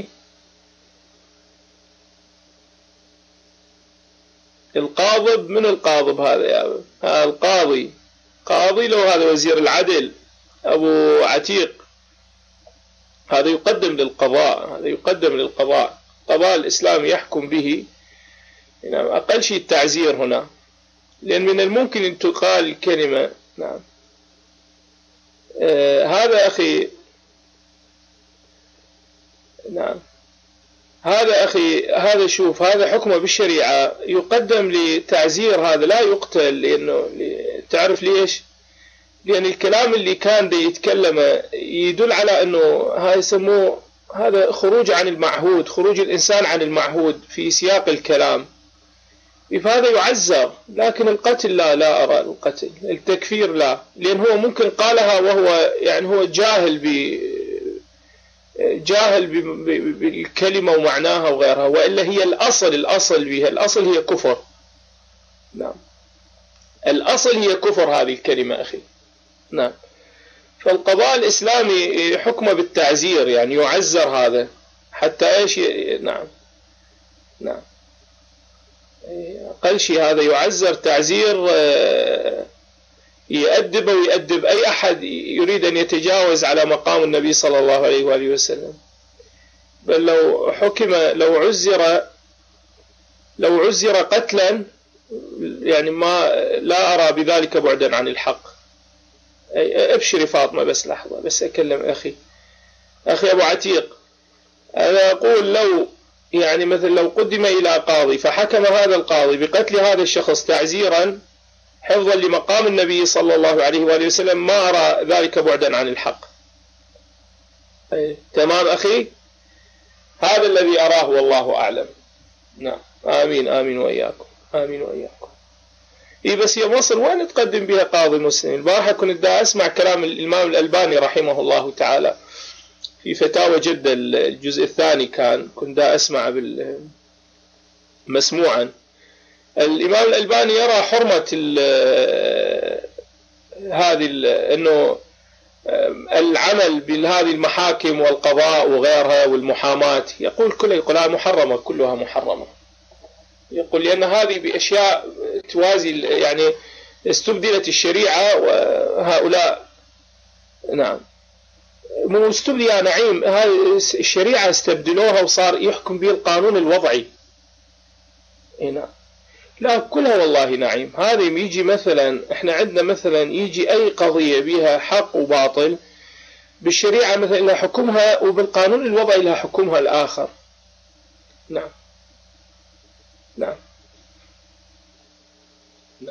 القاضب، من القاضب هذا يا أبو؟ القاضي، قاضي لو هذا وزير العدل أبو عتيق، هذا يقدم للقضاء، هذا يقدم للقضاء، القضاء الإسلامي يحكم به. يعني أقل شيء التعزير هنا، لأن من الممكن أن تقال كلمة. نعم. هذا أخي، نعم هذا أخي، هذا شوف، هذا حكمه بالشريعة يقدم لتعزير، هذا لا يقتل، لأنه تعرف ليش؟ لأن الكلام اللي كان دي يتكلمه يدل على أنه هاي يسموه هذا خروج عن المعهود، خروج الإنسان عن المعهود في سياق الكلام، فهذا يعزر. لكن القتل لا أرى القتل، التكفير لا، لأن هو ممكن قالها وهو يعني هو جاهل بالكلمة ومعناها وغيرها، وإلا هي الأصل بها، الأصل هي كفر. نعم الأصل هي كفر هذه الكلمة أخي. نعم. فالقضاء الإسلامي حكمه بالتعزير، يعني يعزر هذا حتى إيش. نعم نعم أقل شيء هذا يعزر تعزير يؤدب ويؤدب أي أحد يريد أن يتجاوز على مقام النبي صلى الله عليه وآله وسلم. بل لو حكم، لو عزر قتلا، يعني ما لا أرى بذلك بعدا عن الحق. ابشري فاطمة، بس لحظة بس أكلم أخي أبو عتيق. أنا أقول لو يعني مثل لو قدم إلى قاضي فحكم هذا القاضي بقتل هذا الشخص تعزيرا حفظا لمقام النبي صلى الله عليه وآله وسلم، ما أرى ذلك بعدا عن الحق. تمام أخي، هذا الذي أراه والله أعلم. نعم آمين آمين وإياكم، آمين وإياكم. بس هي مصر وين تقدم بها قاضي مسلم؟ البارحة كنت دا أسمع كلام الإمام الألباني رحمه الله تعالى في فتاوى جدة الجزء الثاني، كنت دا أسمع مسموعا. الإمام الألباني يرى حرمة أنه العمل بهذه المحاكم والقضاء وغيرها والمحاماة، يقول محرمة، كلها محرمة. يقول لأن هذه بأشياء توازي، يعني استبدلت الشريعة وهؤلاء. نعم مو استبدل يا نعيم، هذه الشريعة استبدلوها وصار يحكم به القانون الوضعي. نعم لا كلها والله نعيم. هذا يجي مثلا، احنا عندنا مثلا يجي أي قضية بها حق وباطل بالشريعة مثلا لها حكمها، وبالقانون الوضعي لها حكمها الآخر. نعم نعم نعم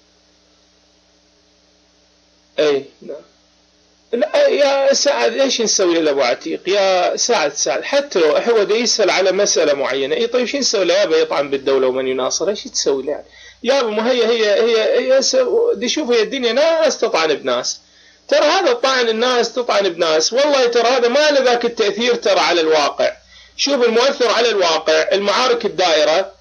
أي نعم. لا يا سعد ايش نسوي له ابو عتيق؟ يا سعد حتى لو هو يسأل على مسألة معينة، طيب شو نسوي له؟ يابا يطعن بالدولة ومن يناصر، ايش تسوي له يعني؟ يابا ما هي دي شوف، هي الدنيا ناس تطعن بناس، ترى هذا طعن الناس تطعن بناس، والله ترى هذا ما له ذاك التأثير ترى على الواقع. شوف المؤثر على الواقع المعارك الدائرة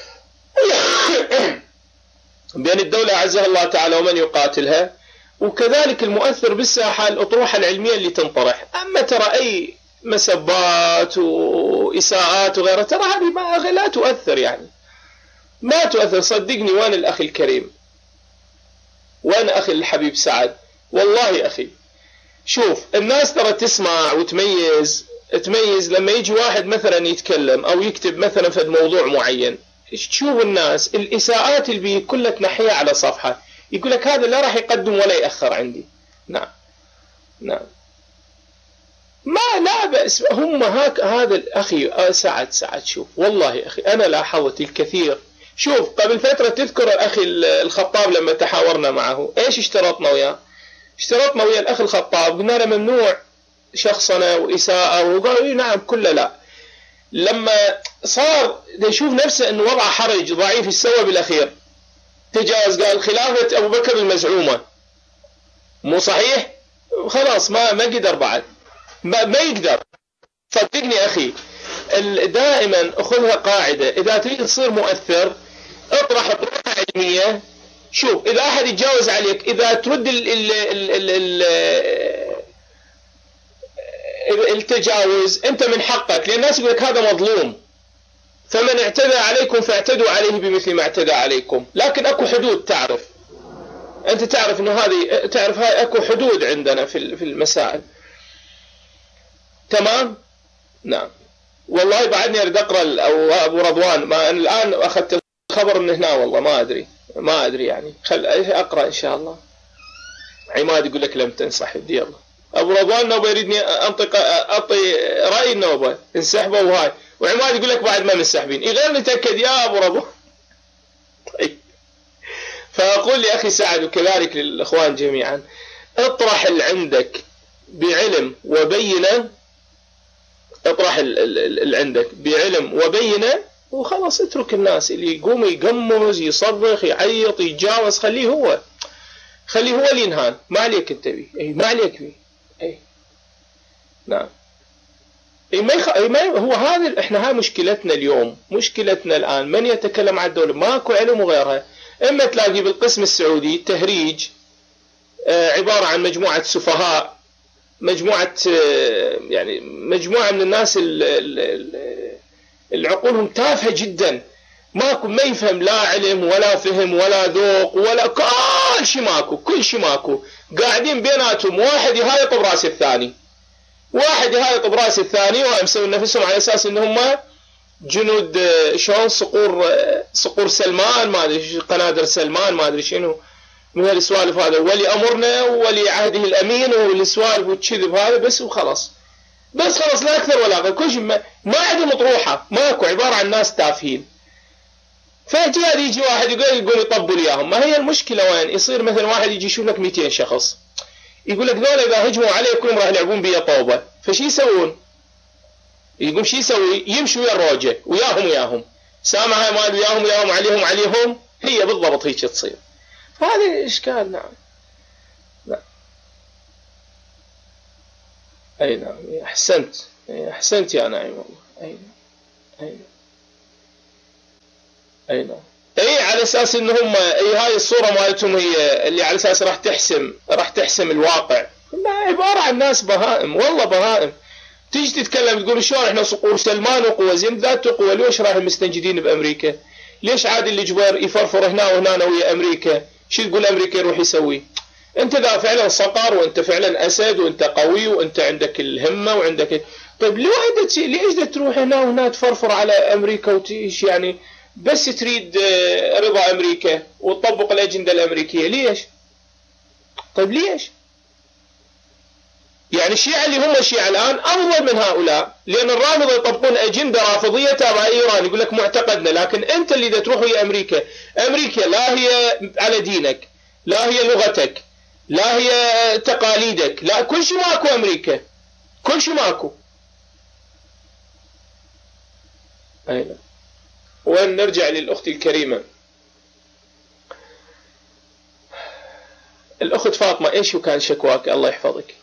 بين الدولة أعزها الله تعالى ومن يقاتلها، وكذلك المؤثر بالساحة الأطروحة العلمية اللي تنطرح. أما ترى أي مسبات وإساءات وغيرها، ترى هذه لا تؤثر، يعني ما تؤثر صدقني. وين الأخ الكريم؟ وأنا أخي الحبيب سعد والله أخي، شوف الناس ترى تسمع وتميز، تميز لما يجي واحد مثلا يتكلم أو يكتب مثلا في موضوع معين، تشوف الناس الإساءات اللي بيه كلها تنحيها على صفحة، يقول لك هذا لا راح يقدم ولا يأخر عندي. نعم نعم، ما لا بأس، هم هذا الأخي سعد شوف والله أخي أنا لاحظت الكثير. شوف قبل فترة تذكر الأخي الخطاب لما تحاورنا معه إيش اشترطنا وياه؟ اشترطنا ويا الأخ الخطاب قلنا له ممنوع شخصنا وإساءة، وقالوا نعم كله لا. لما صار يشوف نفسه أنه وضع حرج ضعيف السوى بالأخير تجاوز، قال خلافة أبو بكر المزعومة مو صحيح، خلاص ما قدر بعد، ما يقدر. صدقني أخي دائما أخذها قاعدة، إذا تريد تصير مؤثر اطرح طروحة علمية. شوف إذا أحد يتجاوز عليك، إذا ترد التجاوز أنت من حقك، لأن الناس يقول لك هذا مظلوم، فمن اعتدى عليكم فاعتدوا عليه بمثل ما اعتدى عليكم. لكن أكو حدود، تعرف أنت تعرف إنه هذه، تعرف هاي أكو حدود عندنا في المسائل. تمام؟ نعم. والله بعدني أريد أقرأ أو أبو رضوان، ما أنا الآن أخذت الخبر من هنا والله ما أدري يعني، خل أقرأ إن شاء الله. عماد يقول لك لم تنصح بدي، يلا أبو رضوان نوبة يريدني أعطي رأي النوبة انسحبوا وهاي، وعماد يقول لك بعد ما منسحبين، غير نتأكد يا أبو رضوان. طيب فأقول لي أخي سعد وكذلك للإخوان جميعا، اطرح اللي عندك بعلم وبينه، اطرح اللي عندك بعلم وبينه وخلاص، اترك الناس اللي يقوم يقمز يصرخ يعيط يتجاوز، خليه هو اللي ينهان، ما عليك انت بيه، اي ما عليك بيه، اي نعم، اي ما هو هذا. احنا هاي مشكلتنا اليوم، مشكلتنا الان من يتكلم عن الدولة ماكو علم وغيرها. اما تلاقي بالقسم السعودي تهريج، عبارة عن مجموعة سفهاء، مجموعة يعني مجموعة من الناس اللي عقولهم تافهة جدا، ما يفهم لا علم ولا فهم ولا ذوق ولا كل شيء ماكو، قاعدين بيناتهم واحد يهايط براس الثاني، ومسوي نفسهم على اساس انهم جنود شلون صقور سلمان، ما ادري قنادر سلمان، ما ادري شنو من هالسوالف هذا، ولي امرنا وولي عهده الامين والسوالف والكذب هذا بس وخلاص، لا اكثر ولا اقل. كل شيء ما عندهم مطروحه، ماكو، عباره عن ناس تافهين. فجاء يجي واحد يقوم يطبل اياهم. ما هي المشكله وين؟ يصير مثلا واحد يجي يشوف لك 200 شخص يقول لك ذولا اذا هجموا عليه كلهم راح يلعبون بيا طوبه، فشي يسوون؟ يقوم شي يسوي؟ يمشوا ويا الروجه وياهم سامع هاي مال وياهم عليهم، هي بالضبط هيك تصير. فهذا اشكال. نعم اي نعم، احسنت يا نعيم والله. اي نعم، على اساس ان هم هاي الصوره مالتهم هي اللي على اساس راح تحسم الواقع. لا، عباره عن ناس بهائم، والله بهائم. تيجي تتكلم تقول شلون احنا صقور سلمان وقوه، زين ذات قوه، ليش راح مستنجدين بامريكا؟ ليش عادل الجبير يفرفر هنا وهنا ويا امريكا؟ شو تقول امريكا يروح يسوي؟ انت ذا فعلا صقر، وانت فعلا اسد، وانت قوي، وانت عندك الهمه وعندك طيب ليش تروح هنا وهنا تفرفر على امريكا وتيش يعني بس تريد رضا امريكا وتطبق الاجنده الامريكيه؟ ليش؟ طيب ليش؟ يعني الشيعة اللي هم الشيعة الآن أفضل من هؤلاء، لأن الرافضة يطبقون أجندة رافضية تابعة إيران، يقول لك معتقدنا. لكن أنت اللي تروح ويا أمريكا لا هي على دينك، لا هي لغتك، لا هي تقاليدك، لا، كل شيء ماكو أمريكا، كل شيء ماكو. أين؟ وين نرجع للأخت الكريمة الأخت فاطمة، إيش كان شكواك؟ الله يحفظك.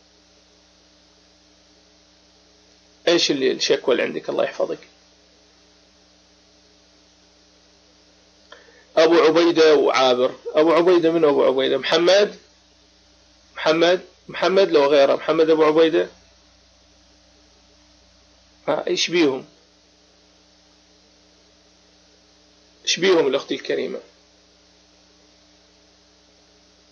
ايش اللي الشكوى اللي عندك؟ الله يحفظك. ابو عبيده وعابر. ابو عبيده من ابو عبيده؟ محمد لو غيره، محمد ابو عبيده. ايش بيهم الاخت الكريمه؟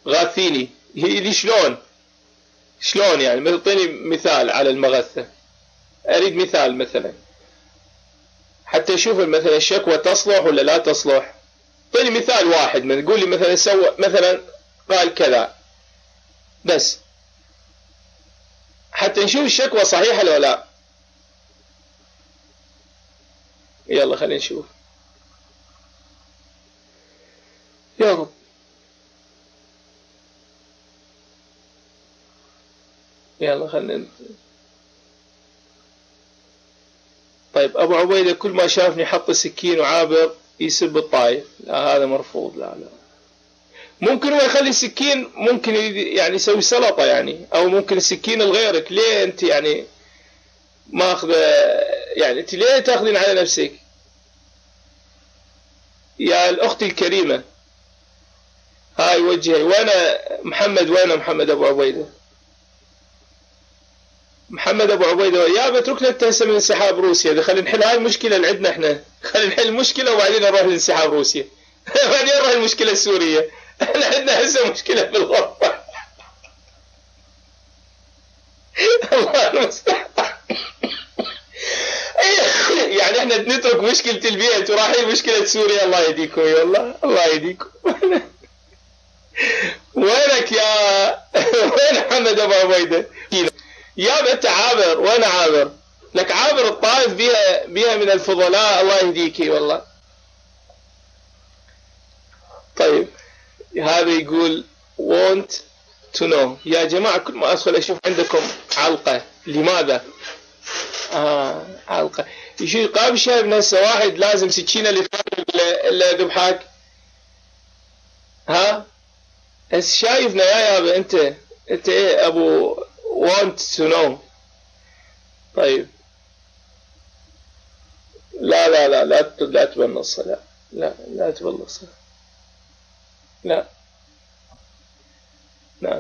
غاثيني. هي شلون يعني؟ اعطيني مثال على المغثة، اريد مثال مثلا حتى اشوف مثلا الشكوى تصلح ولا لا تصلح. اعطيني مثال واحد، من تقول لي مثلا سوى مثلا قال كذا بس حتى نشوف الشكوى صحيحة ولا لا. يلا خلينا نشوف. يا رب. يلا خلينا. طيب أبو عبيدة كل ما شافني حط السكين وعابر يسب الطايف. لا هذا مرفوض. لا ممكن هو يخلي السكين، ممكن يعني يسوي سلطة يعني، أو ممكن السكين لغيرك. ليه أنت يعني ماخذ يعني؟ أنت ليه تاخذين على نفسك يا الأخت الكريمة؟ هاي وجهي. وانا محمد، وين محمد أبو عبيدة؟ محمد أبو عبيدة يا بتركنا التهسة من انسحاب روسيا. خلينا نحل هاي المشكلة اللي عندنا احنا. خلينا نحل المشكلة وبعدين نروح لانسحاب روسيا. بعدين نروح المشكلة السورية. احنا عندنا هسه مشكلة في الغرفة. الله المستعان. يعني احنا نترك مشكلة البيت ورايحين مشكلة سوريا. الله يهديكم والله، الله يهديكم. وينك يا وين محمد أبو عبيدة؟ يا أنت عابر. وين عابر؟ لك عابر الطائف بها من الفضلاء. الله يهديكي والله. طيب هذا يقول want to know. يا جماعة كل ما أدخل أشوف عندكم علقة. لماذا؟ علقة. يشوف قابل شايف نفسه واحد لازم سكينة اللي ذبحك. ها بس شايفنا يا يابا. انت ايه ابو want to know. طيب لا تبنص. لا تبنص. لا نعم.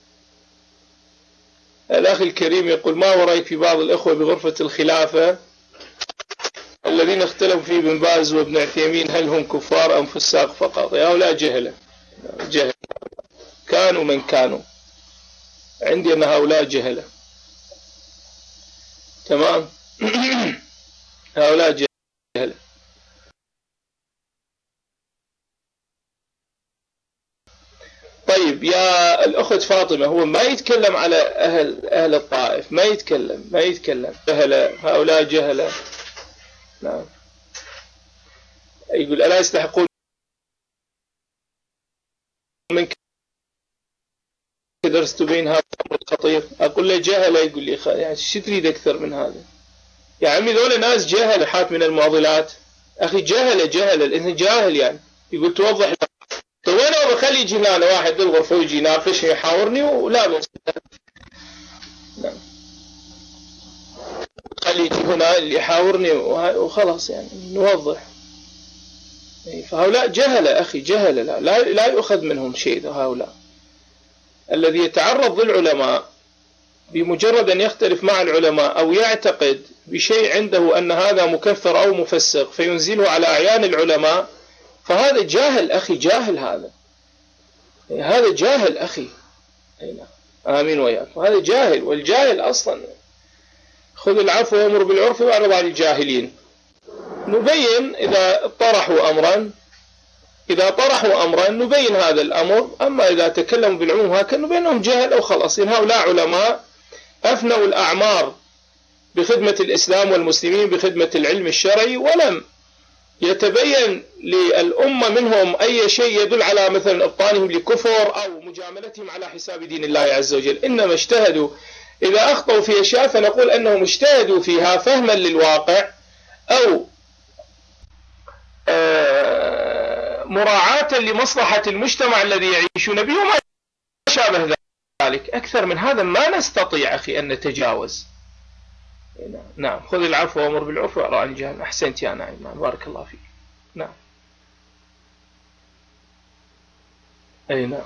الأخ الكريم يقول ما هو رأيك في بعض الأخوة بغرفة الخلافة الذين اختلفوا فيه ابن باز وابن عثيمين، هل هم كفار أم فساق فقط؟ يا هؤلاء جهلة كانوا من كانوا. عندي أن هؤلاء جهلة. تمام. هؤلاء جهلة. طيب يا الأخت فاطمة، هو ما يتكلم على أهل الطائف، ما يتكلم. جهلة، هؤلاء جهلة. نعم. يقول ألا يستحقون منك درست بين هذا الأمر الخطير؟ أقول له جهلة. يقول لي يعني شو تريد أكثر من هذا يا عمي؟ ذولا ناس جهلة حات من المعضلات. أخي جهلة الإنسان جاهل يعني. يقول توضح له. طيب وين بخلي يجي هنا واحد بالغرفة ويجي يناقشني يحاورني ولا بس. نعم. خلي يجي هنا اللي يحاورني وخلاص يعني نوضح. فهؤلاء جهلة أخي، جهلة. لا يؤخذ منهم شيء. هؤلاء الذي يتعرض للعلماء بمجرد أن يختلف مع العلماء أو يعتقد بشيء عنده أن هذا مكفر أو مفسق فينزله على أعيان العلماء، فهذا جاهل أخي. جاهل هذا جاهل أخي. آمين وياك. هذا جاهل، والجاهل أصلا خذ العفو وامر بالعرف واعرض عن الجاهلين. نبين إذا طرحوا أمرا نبين هذا الأمر. أما إذا تكلموا بالعموم هكذا نبينهم جهل أو خلاص. إن هؤلاء علماء أفنوا الأعمار بخدمة الإسلام والمسلمين، بخدمة العلم الشرعي، ولم يتبين للأمة منهم أي شيء يدل على مثلا إبطانهم لكفر أو مجاملتهم على حساب دين الله عز وجل. إنما اجتهدوا. إذا أخطأوا في أشياء فنقول أنهم اجتهدوا فيها فهما للواقع أو مراعاة لمصلحة المجتمع الذي يعيشون به وما شابه ذلك. أكثر من هذا ما نستطيع أخي أن نتجاوز. نعم. خذ العفو وامر بالعرف واعرض عن الجهل. أحسنت يا نعيم. بارك الله فيك. نعم. أي نعم.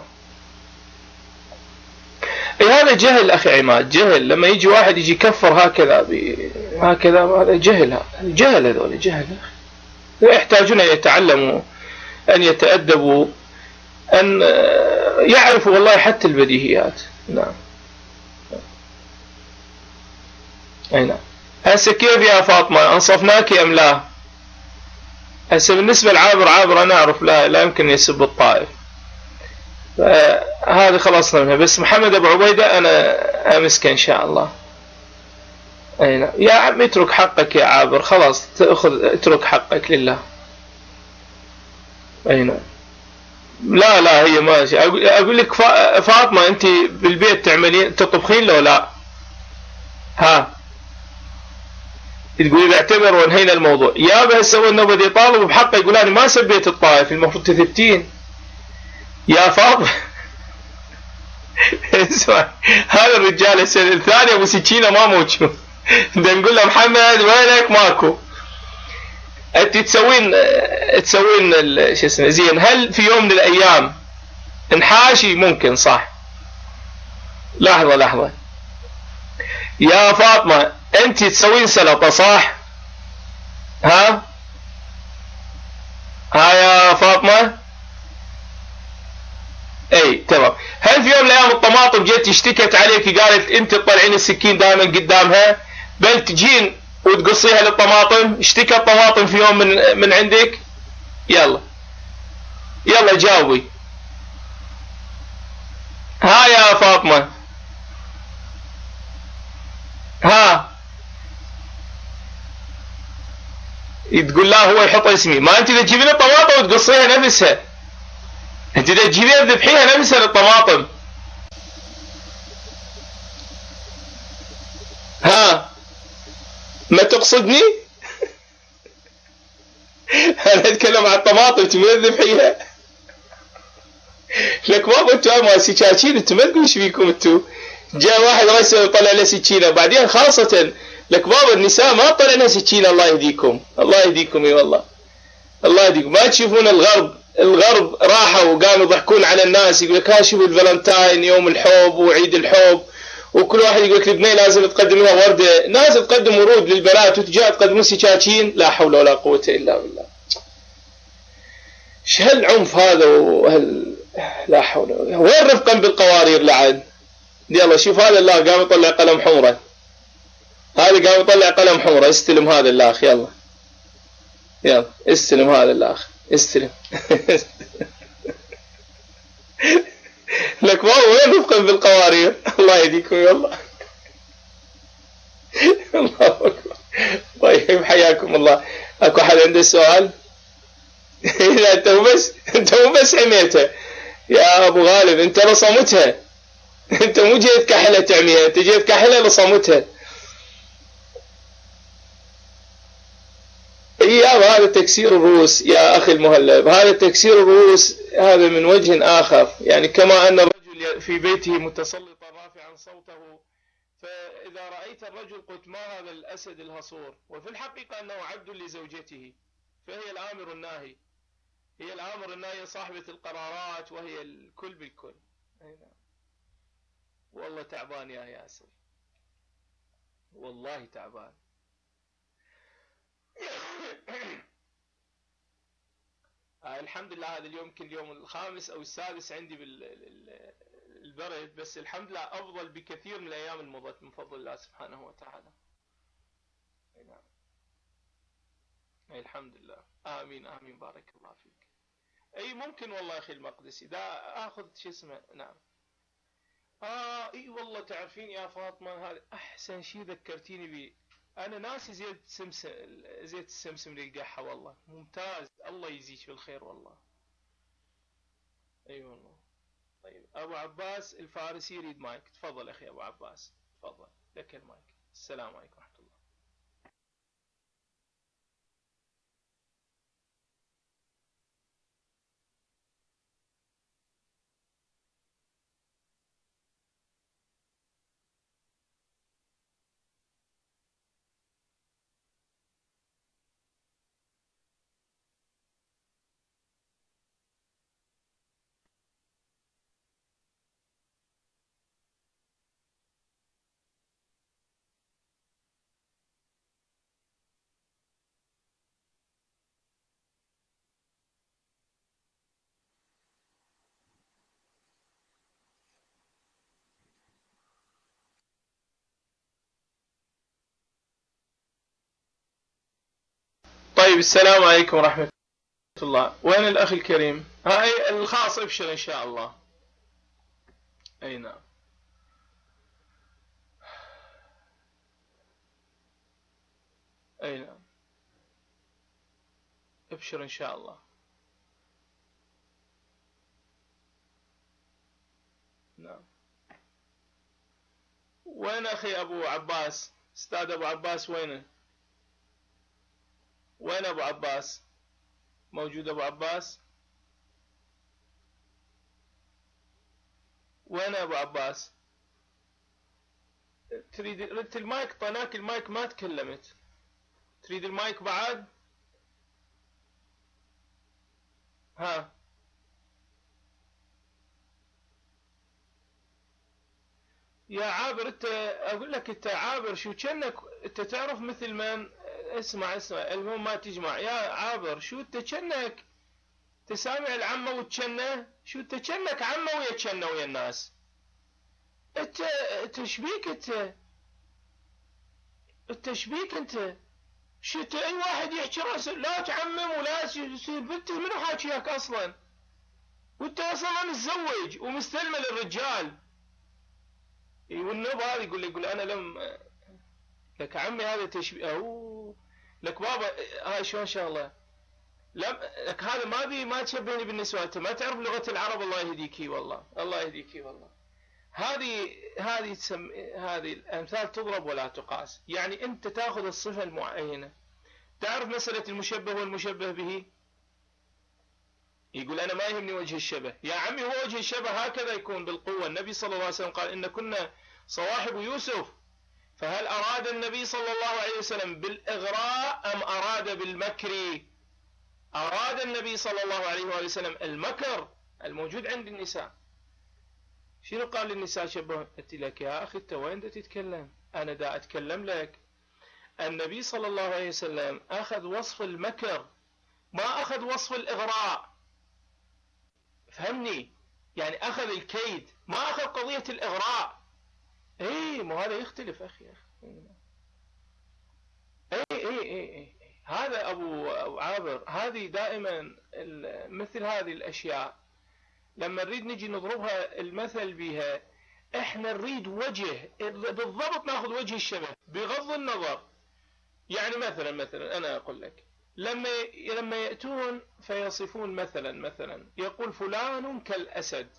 هذا جهل أخي عماد. جهل لما يجي واحد يجي يكفر هكذا هذا جهل. هذول جهل. يحتاجون أن يتعلموا، أن يتأدبوا، أن يعرف والله حتى البديهيات. نعم. أي نعم. هسه كيف يا فاطمة أنصفناك أم لا؟ هسه بالنسبة لعابر، عابر أنا أعرف لا يمكن يسب الطائف، هذه خلصنا منها. بس محمد أبو عبيدة أنا أمسك إن شاء الله. أي نعم. يا عم اترك حقك يا عابر، خلاص اترك حقك لله. أي نعم. لا هي ماشي. أقول لك فاطمة أنت بالبيت تعملين تطبخين لو لا؟ ها تقولي اعتبر وانهينا الموضوع. يا بس انه بدي يطالب بحقه، يقول انا ما سبيت الطائف، المفروض تثبتين يا فاطمة. اسمع، هذا الرجال السنة الثانية ابو سكينة ما موجود. بدنا نقول له محمد وينك؟ ماكو. انت تسوين شو اسمه زين. هل في يوم من الايام انحاشي؟ ممكن صح. لحظة يا فاطمة، انت تسوين سلطة صح؟ ها يا فاطمة؟ اي تمام. هل في يوم من الايام الطماطم جيت اشتكت عليك قالت انت تطلعين السكين دائما قدامها، بل تجين وتقصيها للطماطم؟ اشتكت الطماطم في يوم من عندك؟ يلا جاوبي. ها يا فاطمة، ها تقول لا هو يحط اسمي. ما انت تجيبين الطماطم وتقصيها نفسها، انت تجيبيها تذبحيها نفسها للطماطم. ها ما تقصدني؟ انا اتكلم عن الطماطم، انت ما تذبحيها. لك بابا انتوا ما سكاكين، انتوا ما تقول ايش فيكم انتوا. جاء واحد رسم وطلع له سكينه، بعدين خاصة لك بابا النساء ما طلع لها سكينه. الله يهديكم اي والله الله يهديكم. ما تشوفون الغرب راحوا وقاموا يضحكون على الناس، يقول لك ها شوفوا الفالنتاين يوم الحب وعيد الحب، وكل واحد يقول لك البنيه لازم تقدم لها ورده، نازل تقدم ورود للبنات وتجي تقدمون سكاكين. لا حول ولا قوه الا بالله. ايش هالعنف هذا لا حول ولا. وين رفقا بالقوارير لعد؟ يلا شوف هذا الله قام يطلع قلم حمره، هذا قام يطلع قلم حمره. استلم هذا الاخ، يلا استلم هذا الاخ، استلم. لك والله وين رفقا بالقوارير؟ الله يهديكم والله. الله اكبر. طيب حياكم الله. اكو احد عنده سؤال؟ لا انت مو بس عميته يا ابو غالب، انت لصمتها. انت مو جيت كحله تعميها، انت جيت كحله لصمتها. ايام هذا تكسير الرؤوس يا اخي المهلب، هذا تكسير الرؤوس هذا من وجه اخر. يعني كما ان الرجل في بيته متسلطا رافعا صوته، فاذا رايت الرجل قلت ما هذا الاسد الهصور، وفي الحقيقه انه عبد لزوجته، فهي الامر الناهي، هي الامر الناهي، صاحبه القرارات، وهي الكل بالكل. والله تعبان يا ياسر، والله تعبان. الحمد لله هذا اليوم يمكن اليوم الخامس او السادس عندي بالبرد، بس الحمد لله افضل بكثير من الايام المضت من فضل الله سبحانه وتعالى. نعم الحمد لله. امين بارك الله فيك. اي ممكن والله اخي المقدسي دا اخذ شو اسمه. نعم اي والله تعرفين يا فاطمه، هذا احسن شيء ذكرتيني به. انا ناسي زيت السمسم للقحة، والله ممتاز، الله يجزيك بالخير والله. اي والله. طيب ابو عباس الفارسي يريد مايك، تفضل اخي ابو عباس، تفضل لك المايك. السلام عليكم ورحمة الله. طيب السلام عليكم ورحمة الله. وين الأخ الكريم؟ هاي الخاص ابشر إن شاء الله. أي نعم. أي نعم. ابشر إن شاء الله. نعم. وين أخي أبو عباس؟ أستاذ أبو عباس وينه؟ وين أبو عباس؟ موجود أبو عباس؟ وين أبو عباس؟ تريد ردت المايك؟ طناك المايك ما تكلمت. تريد المايك بعد؟ ها يا عابر، انت اقول لك انت عابر شو كأنك انت تعرف مثل من اسمع المهم ما تجمع يا عابر. شو انت كأنك تسامع العمه وتشنه؟ شو انت كأنك عمه ويا تشنه ويا الناس؟ انت شبيك؟ انت شبيك انت؟ شو انت اي واحد يحكي راسه لا تعمم ولا يصير بنت منو حاكيك اصلا؟ وانت اصلا ما متزوج ومستلمه للرجال. والنوب هذا يقول انا لم لك عمي هذا تشبيه لك بابا هاي شلون شغله؟ لم لك هذا ما تشبهني بالنسوان. انت ما تعرف لغه العرب. الله يهديكي والله، الله يهديكي والله. هذه الامثال تضرب ولا تقاس. يعني انت تاخذ الصفه المعينه. تعرف مساله المشبه والمشبه به؟ يقول انا ما يهمني وجه الشبه. يا عمي هو وجه الشبه هكذا يكون بالقوه. النبي صلى الله عليه وسلم قال ان كنا صواحب يوسف. فهل اراد النبي صلى الله عليه وسلم بالاغراء ام اراد بالمكر؟ اراد النبي صلى الله عليه وسلم المكر الموجود عند النساء. شنو قال للنساء شبه؟ قلت لك يا اخي انت وين دا تتكلم؟ انا دا اتكلم لك. النبي صلى الله عليه وسلم اخذ وصف المكر ما اخذ وصف الاغراء. فهمني؟ يعني اخذ الكيد ما اخذ قضية الاغراء. اي مو هذا يختلف اخي. اي هذا ابو عابر. هذه دائما مثل هذه الاشياء لما نريد نجي نضربها المثل بها احنا نريد وجه بالضبط، ناخذ وجه الشبه بغض النظر. يعني مثلا انا اقول لك لما يأتون فيصفون مثلا يقول فلان كالأسد.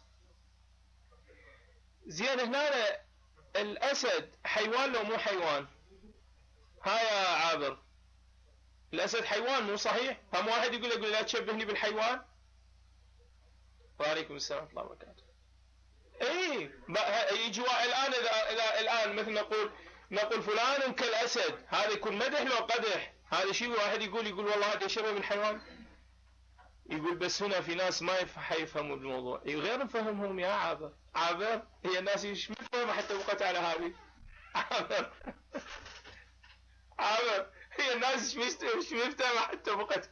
زين هنا الأسد حيوان لو مو حيوان؟ ها يا عابر الأسد حيوان مو صحيح؟ هم واحد يقول لا تشبهني بالحيوان. وعليكم السلام ورحمة الله وبركاته. اي يجي الآن مثل نقول فلان كالأسد. هذا يكون مدح لو قدح؟ هذا شيء واحد يقول والله هذا شبه بالحيوان. يقول بس هنا في ناس ما يفهموا الموضوع. غير نفهمهم يا عابر. هي الناس مش مفهمة حتى وقت على هذه. عابر هي الناس مش مفهمة حتى وقت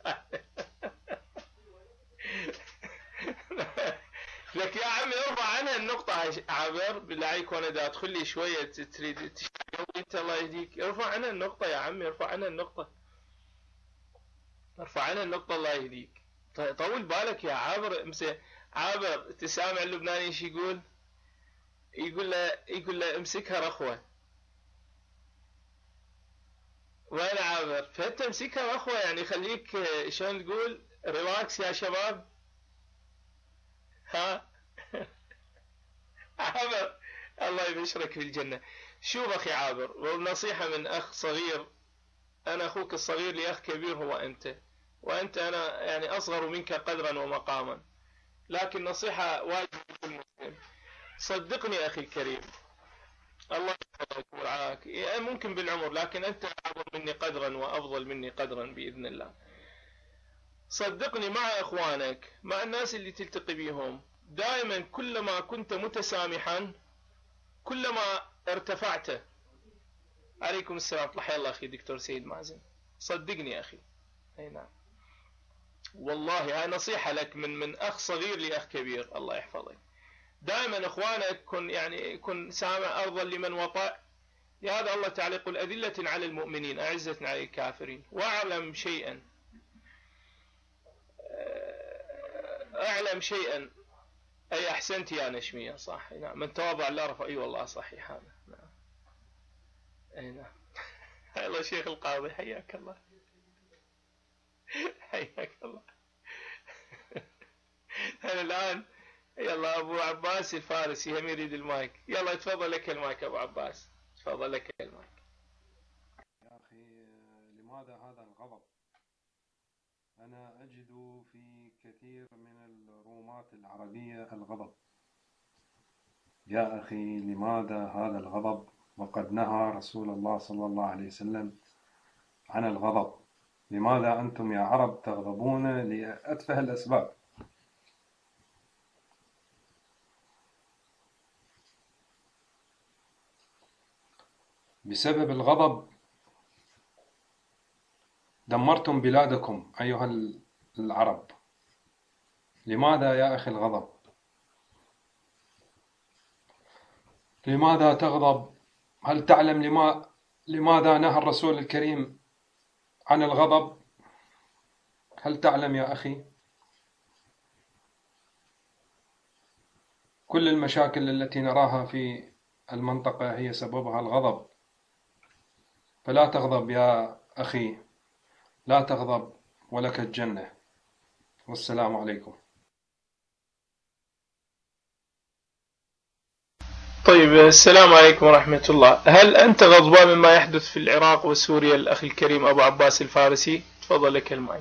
لك يا عمي ارفع عنها النقطة عابر بالله عليك. وانا دا ادخل لي شوية تريد تشتغل انت الله يهديك. ارفع عنها النقطة يا عمي، ارفع عنها النقطة، ارفع عنها النقطة الله يهديك. طول بالك يا عابر. عابر تسامع اللبناني ايش يقول؟ يقول له امسكها رخوة. وين عابر؟ فانت امسكها رخوة يعني خليك شلون تقول ريلاكس يا شباب. ها عابر الله يبشرك في الجنة. شوف اخي عابر، والنصيحة من اخ صغير. انا اخوك الصغير لاخ كبير هو انت، وانت انا يعني اصغر منك قدرا ومقاما، لكن نصيحة واجب لكل مسلم. صدقني اخي الكريم الله يحفظك ورعاك. ممكن بالعمر لكن انت اعظم مني قدرا وافضل مني قدرا باذن الله. صدقني مع اخوانك مع الناس اللي تلتقي بيهم دائما كلما كنت متسامحا كلما ارتفعت. عليكم السلام. حيا الله اخي دكتور سيد مازن. صدقني يا اخي. اي نعم والله هاي نصيحة لك من اخ صغير لاخ كبير. الله يحفظك. دائما اخوانك كن سامع ارضا لمن وطأ. لهذا الله تعالى يقول أذلة على المؤمنين أعزة على الكافرين. واعلم شيئا أعلم شيئا. أي أحسنت يا نشمية، صح. نعم، من تواضع لا رفع. أي والله صحيح هذا. نعم. أي نعم. الله شيخ القاضي، حياك الله. حياك الله. أنا الآن يلا أبو عباس الفارسي هم يريد المايك. يلا تفضل لك المايك أبو عباس، تفضل لك المايك. يا أخي لماذا هذا الغضب؟ أنا أجد في كثير من الرومات العربية الغضب. يا أخي لماذا هذا الغضب؟ وقد نهى رسول الله صلى الله عليه وسلم عن الغضب. لماذا أنتم يا عرب تغضبون لأتفه الأسباب؟ بسبب الغضب دمرتم بلادكم أيها العرب. لماذا يا أخي الغضب؟ لماذا تغضب؟ هل تعلم لماذا نهى الرسول الكريم عن الغضب؟ هل تعلم يا أخي؟ كل المشاكل التي نراها في المنطقة هي سببها الغضب. فلا تغضب يا أخي، لا تغضب ولك الجنة. والسلام عليكم. طيب، السلام عليكم ورحمة الله. هل أنت غضبان مما يحدث في العراق وسوريا الأخ الكريم أبو عباس الفارسي؟ تفضل لك المايك.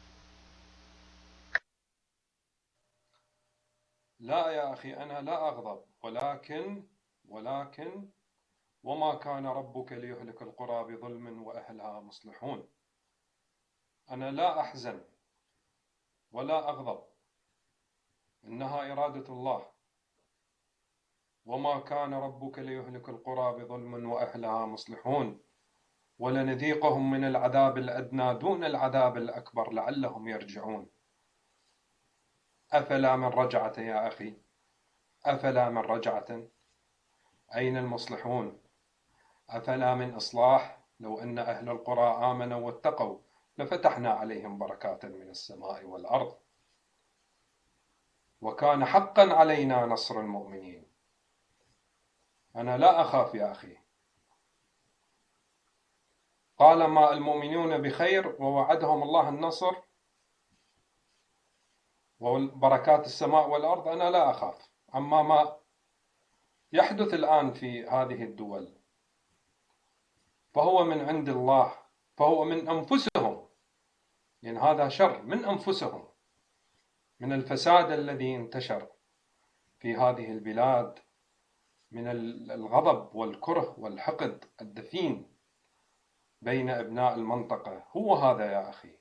لا يا أخي، أنا لا أغضب، ولكن وما كان ربك ليهلك القرى بظلم وأهلها مصلحون. أنا لا أحزن ولا أغضب، إنها إرادة الله. وما كان ربك ليهلك القرى بظلم وأهلها مصلحون ولنذيقهم من العذاب الأدنى دون العذاب الأكبر لعلهم يرجعون. أفلا من رجعة يا أخي، أفلا من رجعة؟ أين المصلحون؟ أفلا من إصلاح؟ لو أن أهل القرى آمنوا واتقوا لفتحنا عليهم بركات من السماء والأرض وكان حقا علينا نصر المؤمنين. أنا لا أخاف يا أخي. طالما المؤمنون بخير ووعدهم الله النصر وبركات السماء والأرض، أنا لا أخاف. أما ما يحدث الآن في هذه الدول فهو من عند الله، فهو من أنفسهم، يعني هذا شر من أنفسهم، من الفساد الذي انتشر في هذه البلاد، من الغضب والكره والحقد الدفين بين أبناء المنطقة. هو هذا يا أخي،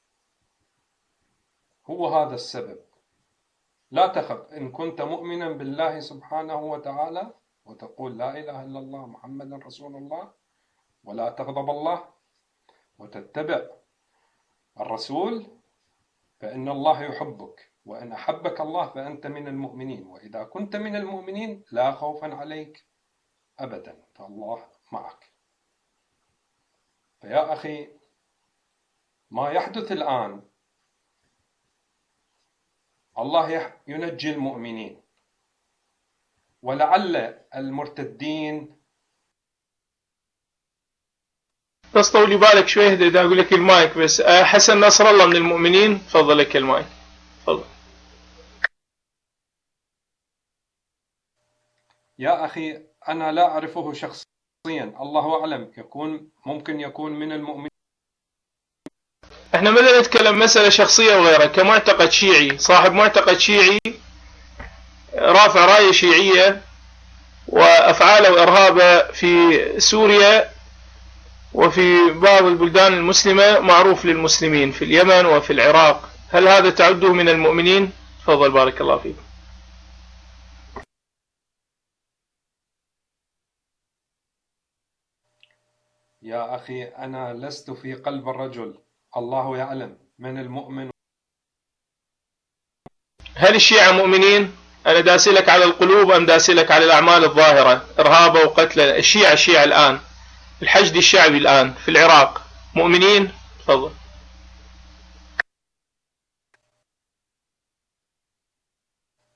هو هذا السبب. لا تخف إن كنت مؤمنا بالله سبحانه وتعالى وتقول لا إله إلا الله محمد رسول الله، ولا تغضب الله وتتبع الرسول، فإن الله يحبك، وإن أحبك الله فأنت من المؤمنين، وإذا كنت من المؤمنين لا خوفا عليك أبدا، فالله معك. فيا أخي ما يحدث الآن الله ينجي المؤمنين، ولعل المرتدين. بس طولي بالك شوي، اذا اقول لك المايك بس. حسن نصر الله من المؤمنين، تفضل لك المايك. تفضل. يا أخي أنا لا أعرفه شخصيا، الله أعلم، ممكن يكون من المؤمنين. احنا ما نتكلم مسألة شخصية وغيرها، كمعتقد شيعي، صاحب معتقد شيعي رافع راية شيعية وأفعاله وإرهابه في سوريا وفي بعض البلدان المسلمة معروف للمسلمين في اليمن وفي العراق. هل هذا تعده من المؤمنين؟ تفضل بارك الله فيك. يا أخي أنا لست في قلب الرجل، الله يعلم من المؤمن. هل الشيعة مؤمنين؟ أنا داسلك على القلوب أم داسلك على الأعمال الظاهرة، إرهابه وقتله؟ الشيعة الآن، الحشد الشعبي الآن في العراق مؤمنين؟ تفضل.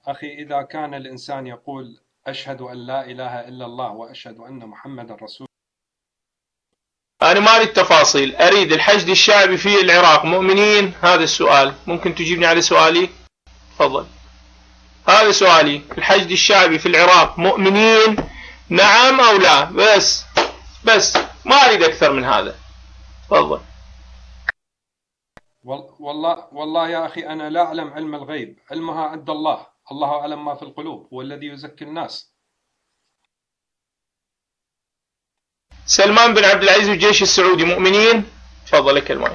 أخي إذا كان الإنسان يقول أشهد أن لا إله إلا الله وأشهد أن محمد رسول. أنا ما أريد تفاصيل، أريد الحشد الشعبي في العراق مؤمنين؟ هذا السؤال، ممكن تجيبني على سؤالي؟ تفضل. هذا سؤالي، الحشد الشعبي في العراق مؤمنين؟ نعم أو لا؟ بس ما أريد أكثر من هذا. تفضل. والله يا أخي أنا لا أعلم علم الغيب، علمها عند الله، الله أعلم ما في القلوب، هو الذي يزكي الناس. سلمان بن عبد العزيز والجيش السعودي مؤمنين؟ تفضل لك المايك.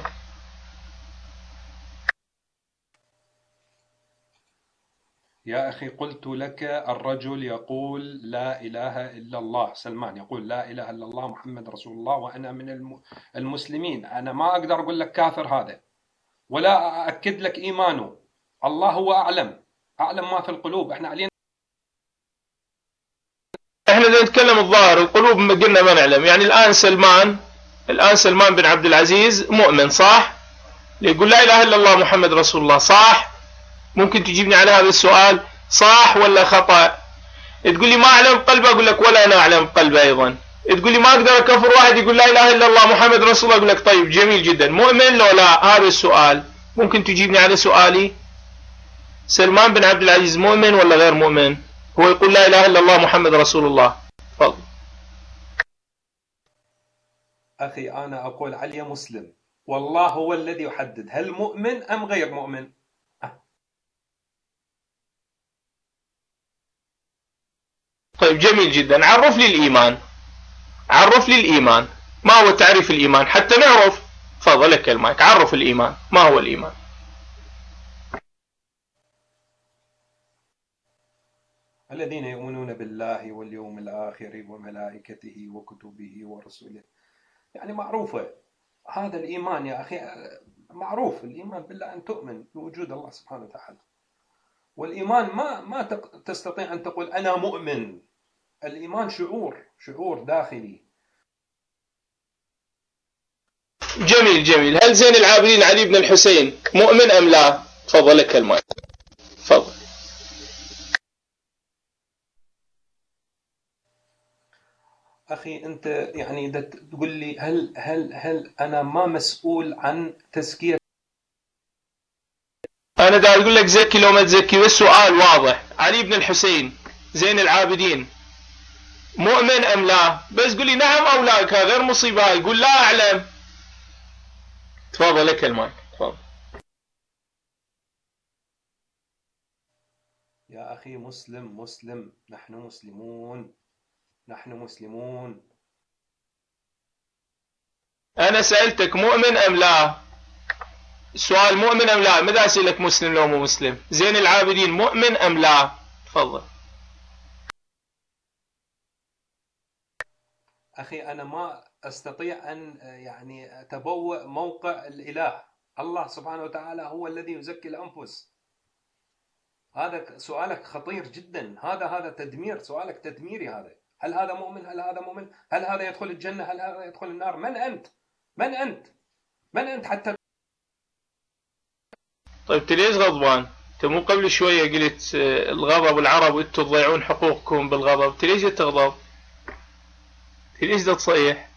يا أخي قلت لك الرجل يقول لا إله إلا الله، سلمان يقول لا إله إلا الله محمد رسول الله وأنا من المسلمين. أنا ما أقدر أقول لك كافر هذا، ولا أأكد لك إيمانه. الله هو أعلم ما في القلوب. احنا نتكلم الظاهر، القلوب قلنا ما نعلم. يعني الآن سلمان بن عبد العزيز مؤمن صح؟ يقول لا إله إلا الله محمد رسول الله صح؟ ممكن تجيبني على هذا السؤال صح ولا خطأ؟ تقول لي ما أعلم قلبه، أقول لك ولا أنا أعلم قلبه أيضا. تقول لي ما أقدر أكفر واحد يقول لا إله إلا الله محمد رسول الله، أقول لك طيب جميل جدا، مؤمن لو لا؟ هذا السؤال، ممكن تجيبني على سؤالي؟ سلمان بن عبد العزيز مؤمن ولا غير مؤمن؟ هو يقول لا إله إلا الله محمد رسول الله. تفضل. أخي أنا أقول علي مسلم، والله هو الذي يحدد هل مؤمن أم غير مؤمن. طيب جميل جدا، عرف لي الإيمان، ما هو تعريف الإيمان حتى نعرف. تفضل لك المايك، عرف الإيمان، ما هو الإيمان؟ الذين يؤمنون بالله واليوم الآخر وملائكته وكتبه ورسله. يعني معروفة هذا الإيمان يا أخي، معروف الإيمان بالله أن تؤمن بوجود الله سبحانه وتعالى. والإيمان ما تستطيع أن تقول أنا مؤمن. الإيمان شعور داخلي. جميل. هل زين العابدين علي بن الحسين مؤمن أم لا؟ تفضل لك المايك. تفضل. أخي أنت يعني إذا تقول لي هل أنا ما مسؤول عن تزكية؟ أنا دا أقول لك زكي لو ما تزكي، والسؤال واضح. علي بن الحسين زين العابدين مؤمن أم لا؟ بس قول لي نعم أو لا، غير مصيبة هاي، يقول لا أعلم. تفضل لك المايك. تفضل. يا أخي مسلم، نحن مسلمون. أنا سألتك مؤمن أم لا؟ السؤال مؤمن أم لا، ماذا أسألك مسلم لو مو مسلم؟ زين العابدين مؤمن أم لا؟ تفضل. أخي أنا ما أستطيع أن يعني أتبوأ موقع الإله. الله سبحانه وتعالى هو الذي يزكي الأنفس. هذا سؤالك خطير جدا، هذا تدمير، سؤالك تدميري. هذا هل هذا مؤمن؟ هل هذا يدخل الجنة؟ هل هذا يدخل النار؟ من أنت حتى؟ طيب انت ليش غضبان؟ انت مو قبل شوية قلت الغضب العرب وانتم تضيعون حقوقكم بالغضب، انت ليش تغضب؟ انت ليش تصيح؟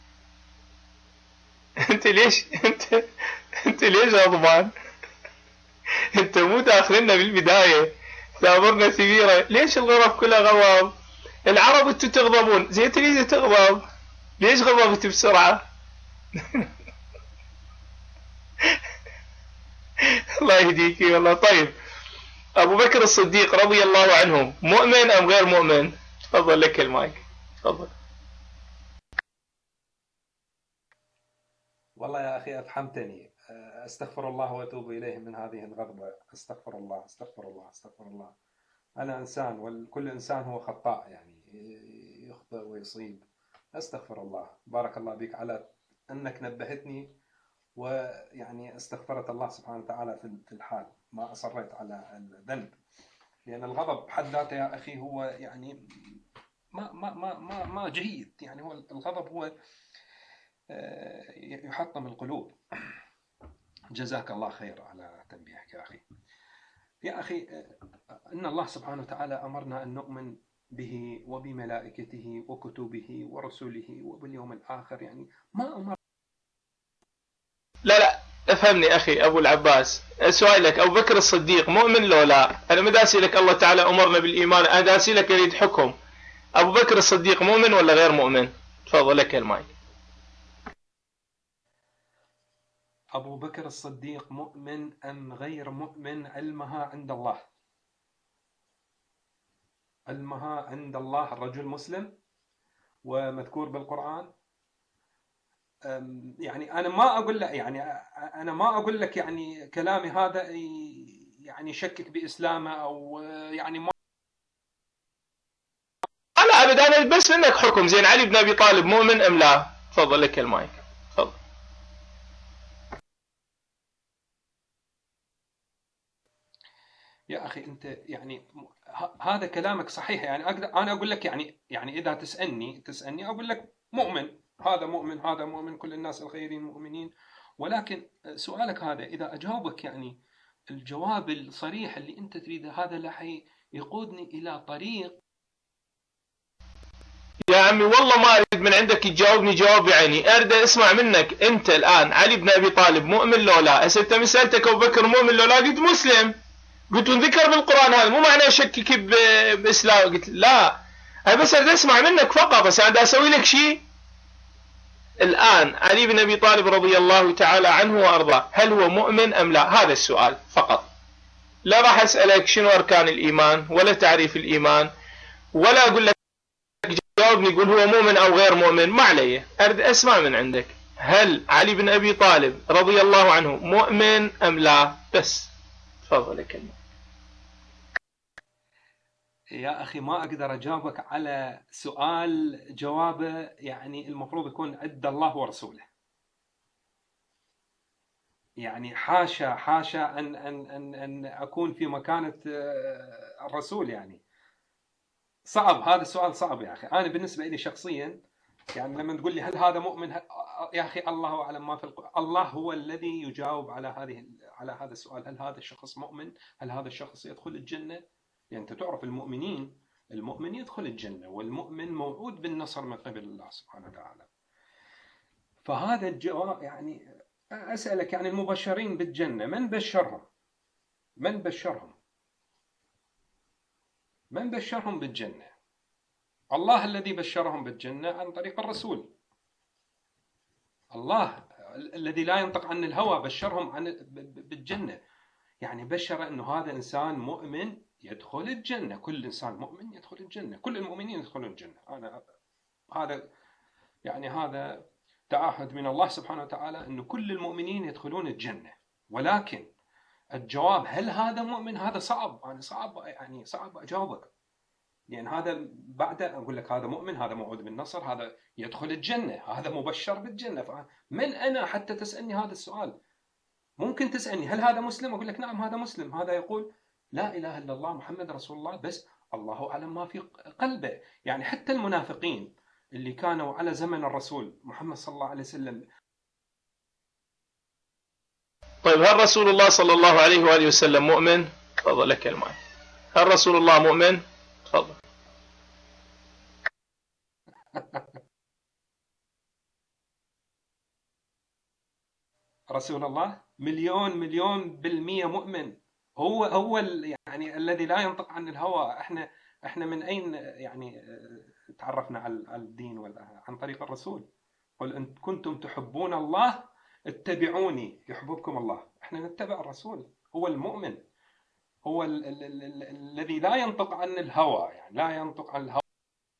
انت ليش غضبان؟ انت مو داخلنا بالبداية تامرنا سبيرة، ليش الغضب كلها غضب؟ العرب انتم تغضبون، زين انت ليش تغضب؟ ليش غضبت بسرعة؟ الله يهديك والله. طيب أبو بكر الصديق رضي الله عنه مؤمن أم غير مؤمن؟ تفضل لك المايك. تفضل. والله يا أخي أفحمتني. أستغفر الله وأتوب إليه من هذه الغضبة. أستغفر الله. أنا إنسان، وكل إنسان هو خطاء، يعني يخطئ ويصيب. أستغفر الله. بارك الله بك على أنك نبهتني، ويعني استغفرت الله سبحانه وتعالى في الحال، ما أصريت على الذنب. لأن الغضب بحد ذاته يا أخي هو يعني ما جيد. يعني هو الغضب هو يحطم القلوب. جزاك الله خير على تنبيهك يا أخي. أن الله سبحانه وتعالى أمرنا أن نؤمن به وبملائكته وكتبه ورسله وباليوم الآخر، يعني ما أمر. لا افهمني أخي أبو العباس، سؤالك أبو بكر الصديق مؤمن لو لا؟ أنا ما داسي لك الله تعالى أمرنا بالإيمان، أنا داسي لك أريد حكم. أبو بكر الصديق مؤمن ولا غير مؤمن؟ تفضل لك المايك. أبو بكر الصديق مؤمن أم غير مؤمن علمها عند الله، علمها عند الله. الرجل مسلم ومذكور بالقرآن. يعني أنا ما أقول لك، يعني أنا ما أقول لك يعني كلامي هذا يعني يشكك بإسلامه أو يعني ما. لا أبدا، أنا بس منك حكم. زين علي بن أبي طالب مؤمن أم لا؟ تفضل لك المايك. تفضل. يا أخي أنت يعني هذا كلامك صحيح، يعني أنا أقول لك يعني إذا تسألني أقول لك مؤمن، هذا مؤمن هذا مؤمن، كل الناس الخيرين مؤمنين. ولكن سؤالك هذا إذا أجاوبك يعني الجواب الصريح اللي أنت تريده، هذا لا يقودني إلى طريق. يا عمي والله ما أريد من عندك تجاوبني جواب بعيني، أريد أسمع منك أنت الآن علي بن أبي طالب مؤمن لو لا؟ هسه أنت سألتك أبو بكر مؤمن لو لا، قلت مسلم، قلت ذكر بالقرآن، هذا مو معناه أشكك بإسلام. قلت لا، أنا بس أريد أسمع منك فقط، بس أنا أسوي لك شيء. الآن علي بن أبي طالب رضي الله تعالى عنه وأرضاه هل هو مؤمن أم لا؟ هذا السؤال فقط. لا راح أسألك شنو أركان الإيمان ولا تعريف الإيمان، ولا أقول لك جاوبني قول هو مؤمن أو غير مؤمن، ما علي. أريد أسمع من عندك هل علي بن أبي طالب رضي الله عنه مؤمن أم لا؟ بس تفضل لك. يا أخي ما أقدر أجاوبك على سؤال جوابه يعني المفروض يكون عند الله ورسوله. يعني حاشا أن أكون في مكانة الرسول. يعني صعب، هذا السؤال صعب يا أخي. أنا بالنسبة لي شخصيا يعني لما تقول لي هل هذا مؤمن، يا أخي الله أعلم ما في الله هو الذي يجاوب على هذا السؤال. هل هذا الشخص مؤمن؟ هل هذا الشخص يدخل الجنة؟ يعني أنت تعرف المؤمن يدخل الجنة، والمؤمن موعود بالنصر من قبل الله سبحانه وتعالى. فهذا الجواب يعني أسألك يعني المبشرين بالجنة من بشرهم؟ من بشرهم بالجنة؟ الله الذي بشرهم بالجنة عن طريق الرسول. الله الذي لا ينطق عن الهوى بشرهم بالجنة، يعني بشر أنه هذا إنسان مؤمن يدخل الجنة. كل إنسان مؤمن يدخل الجنة، كل المؤمنين يدخلون الجنة. هذا تعهد من الله سبحانه وتعالى أنه كل المؤمنين يدخلون الجنة. ولكن الجواب هل هذا مؤمن؟ هذا صعب، صعب أجاوبك. يعني هذا بعد أقول لك هذا مؤمن، هذا موعود بالنصر، هذا يدخل الجنة، هذا مبشر بالجنة. فمن أنا حتى تسألني هذا السؤال؟ ممكن تسألني هل هذا مسلم؟ أقول لك نعم هذا مسلم، هذا يقول لا إله إلا الله محمد رسول الله، بس الله أعلم ما في قلبه. يعني حتى المنافقين اللي كانوا على زمن الرسول محمد صلى الله عليه وسلم. طيب هل رسول الله صلى الله عليه وآله وسلم مؤمن؟ تفضل لك الماء. هل رسول الله مؤمن؟ تفضل. رسول الله مليون بالمية مؤمن. هو يعني الذي لا ينطق عن الهوى. احنا من اين يعني تعرفنا على الدين؟ عن طريق الرسول. قل ان كنتم تحبون الله اتبعوني يحببكم الله. احنا نتبع الرسول. هو المؤمن، هو الذي لا ينطق عن الهوى، يعني لا ينطق عن الهوى.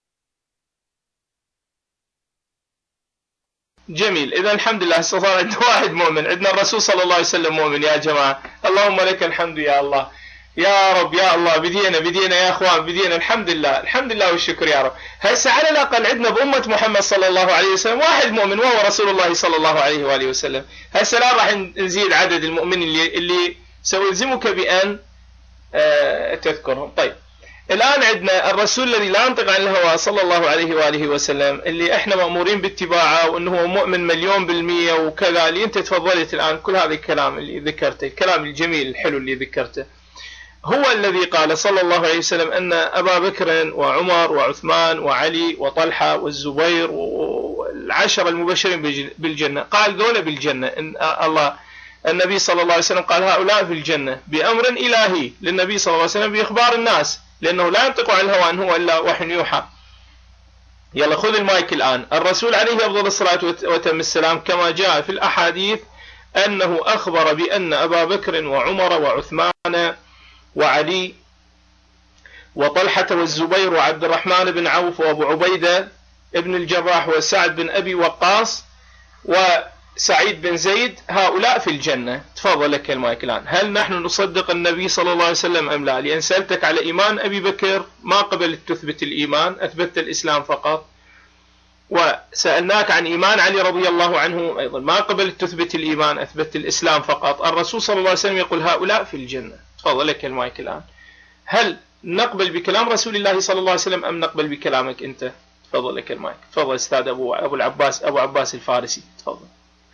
جميل. إذا الحمد لله صار عندنا واحد مؤمن، عندنا الرسول صلى الله عليه وسلم مؤمن يا جماعة. اللهم لك الحمد يا الله، يا رب يا الله. بدينا يا أخوان، بدينا. الحمد لله والشكر يا رب. هسه على الأقل عندنا بأمة محمد صلى الله عليه وسلم واحد مؤمن وهو رسول الله صلى الله عليه وآله وسلم. هسه لا راح نزيد عدد المؤمنين اللي سألزمك بأن تذكرهم. طيب الآن عندنا الرسول الذي لا ينطق عن الهوى صلى الله عليه وآله وسلم، اللي احنا مأمورين باتباعه، وانه هو مؤمن 100% وكذا. اللي انت تفضلت الآن كل هذا الكلام اللي ذكرته، الكلام الجميل الحلو اللي ذكرته. هو الذي قال صلى الله عليه وسلم أن أبا بكر وعمر وعثمان وعلي وطلحة والزبير والعشر المبشرين بالجنة، قال ذولا بالجنة. إن الله النبي صلى الله عليه وسلم قال هؤلاء في الجنة بأمر إلهي للنبي صلى الله عليه وسلم بإخبار الناس، لأنه لا ينطق عن الهوى إن هو إلا وحي يوحى. يلا خذ المايك الآن. الرسول عليه أفضل الصلاة وتم السلام كما جاء في الأحاديث أنه أخبر بأن أبا بكر وعمر وعثمان وعلي وطلحة والزبير وعبد الرحمن بن عوف وأبو عبيدة ابن الجراح وسعد بن أبي وقاص وسعيد بن زيد هؤلاء في الجنة. تفضل لك المايك الآن. هل نحن نصدق النبي صلى الله عليه وسلم أم لا؟ لأن سألتك على إيمان أبي بكر ما قبلت تثبت الإيمان، أثبتت الإسلام فقط. وسألناك عن إيمان علي رضي الله عنه أيضا ما قبلت تثبت الإيمان، أثبتت الإسلام فقط. الرسول صلى الله عليه وسلم يقول هؤلاء في الجنة. تفضل لك المايك الآن. هل نقبل بكلام رسول الله صلى الله عليه وسلم أم نقبل بكلامك أنت؟ تفضل لك المايك. تفضل أستاذ أبو عباس الفارسي. تفضل.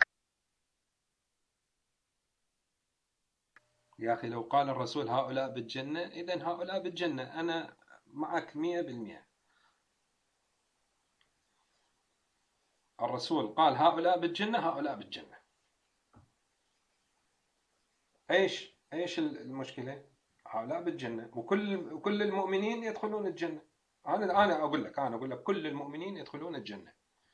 يا أخي لو قال الرسول هؤلاء بالجنة إذن هؤلاء بالجنة، أنا معك 100%. الرسول قال هؤلاء بالجنة، هؤلاء بالجنة. ايش المشكلة؟ هؤلاء بالجنة وكل المؤمنين يدخلون الجنة. أنا أقول لك كل المؤمنين يدخلون الجنة.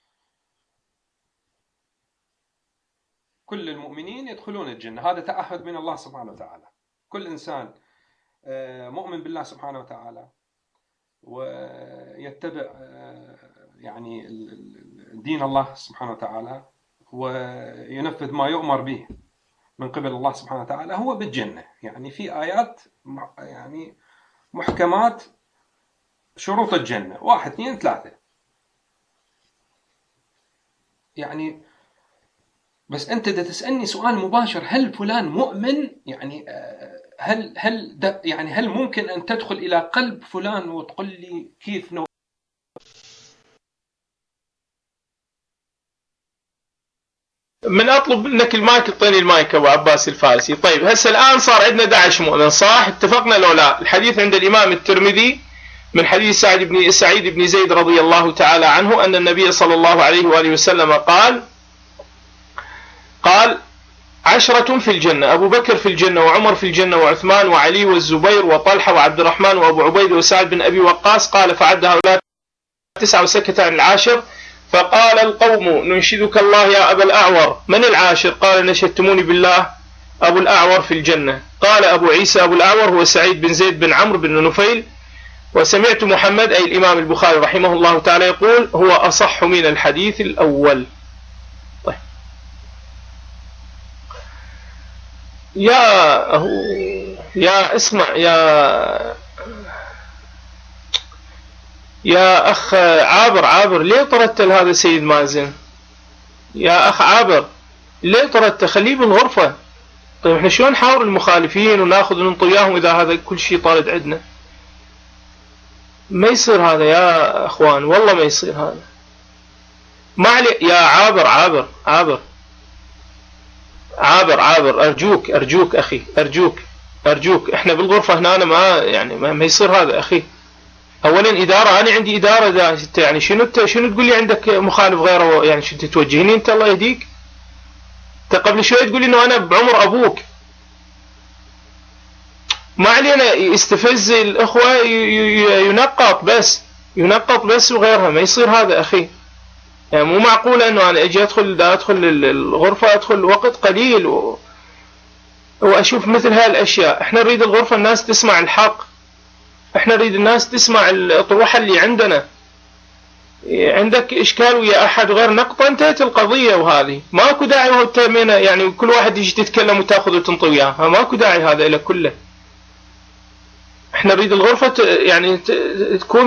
كل المؤمنين يدخلون الجنة، هذا تعهد من الله سبحانه وتعالى. كل إنسان مؤمن بالله سبحانه وتعالى ويتبع يعني دين الله سبحانه وتعالى وينفذ ما يؤمر به من قبل الله سبحانه وتعالى هو بالجنة. يعني في آيات يعني محكمات شروط الجنة 1 2 3 يعني. بس أنت دا تسألني سؤال مباشر، هل فلان مؤمن؟ يعني هل ممكن أن تدخل إلى قلب فلان وتقول لي كيف من أطلب منك المايك، اعطيني المايك أبو عباس الفارسي. طيب هسه الآن صار عندنا 11 مؤمن، صح؟ اتفقنا لو لا؟ الحديث عند الإمام الترمذي من حديث سعيد بن زيد رضي الله تعالى عنه أن النبي صلى الله عليه وآله وسلم قال 10 في الجنة، أبو بكر في الجنة وعمر في الجنة وعثمان وعلي والزبير وطلحة وعبد الرحمن وأبو عبيدة وسعد بن أبي وقاص. قال فعد هؤلاء 9 وسكت عن العاشر. فقال القوم ننشدك الله يا أبا الأعور. من العاشر؟ قال نشدتموني بالله أبو الأعور في الجنة. قال أبو عيسى أبو الأعور هو سعيد بن زيد بن عمرو بن نفيل. وسمعت محمد أي الإمام البخاري رحمه الله تعالى يقول هو أصح من الحديث الأول. طيب يا اسمع يا أخ عابر ليه طردت هذا سيد مازن؟ يا أخ عابر ليه طردت؟ خليه بالغرفة. طيب احنا شلون نحاور المخالفين وناخذ وننطي وياهم إذا هذا كل شيء طارد عندنا؟ ما يصير هذا يا أخوان، والله ما يصير هذا. ما علي يا عابر أرجوك أخي، أرجوك احنا بالغرفة هنا أنا ما يصير هذا أخي. أولا إدارة، أنا عندي إدارة يعني شنو تقول لي عندك مخالف غيره؟ يعني شو توجهني أنت؟ الله يهديك. أنت قبل شوي تقول لي إنه أنا بعمر أبوك. ما علينا يستفز الأخوة، ينقط بس وغيرها. ما يصير هذا أخي. يعني مو معقولة إنه أنا أجي أدخل الغرفة، أدخل وقت قليل وأشوف مثل هالأشياء. إحنا نريد الغرفة الناس تسمع الحق، إحنا نريد الناس تسمع الأطروحة اللي عندنا. عندك إشكال ويا أحد غير نقطة انتهت القضية. وهذه ماكو داعي يعني كل واحد يجي تتكلم وتأخذ وتنطي وياها، ماكو داعي هذا إلى كله. إحنا نريد الغرفة يعني تكون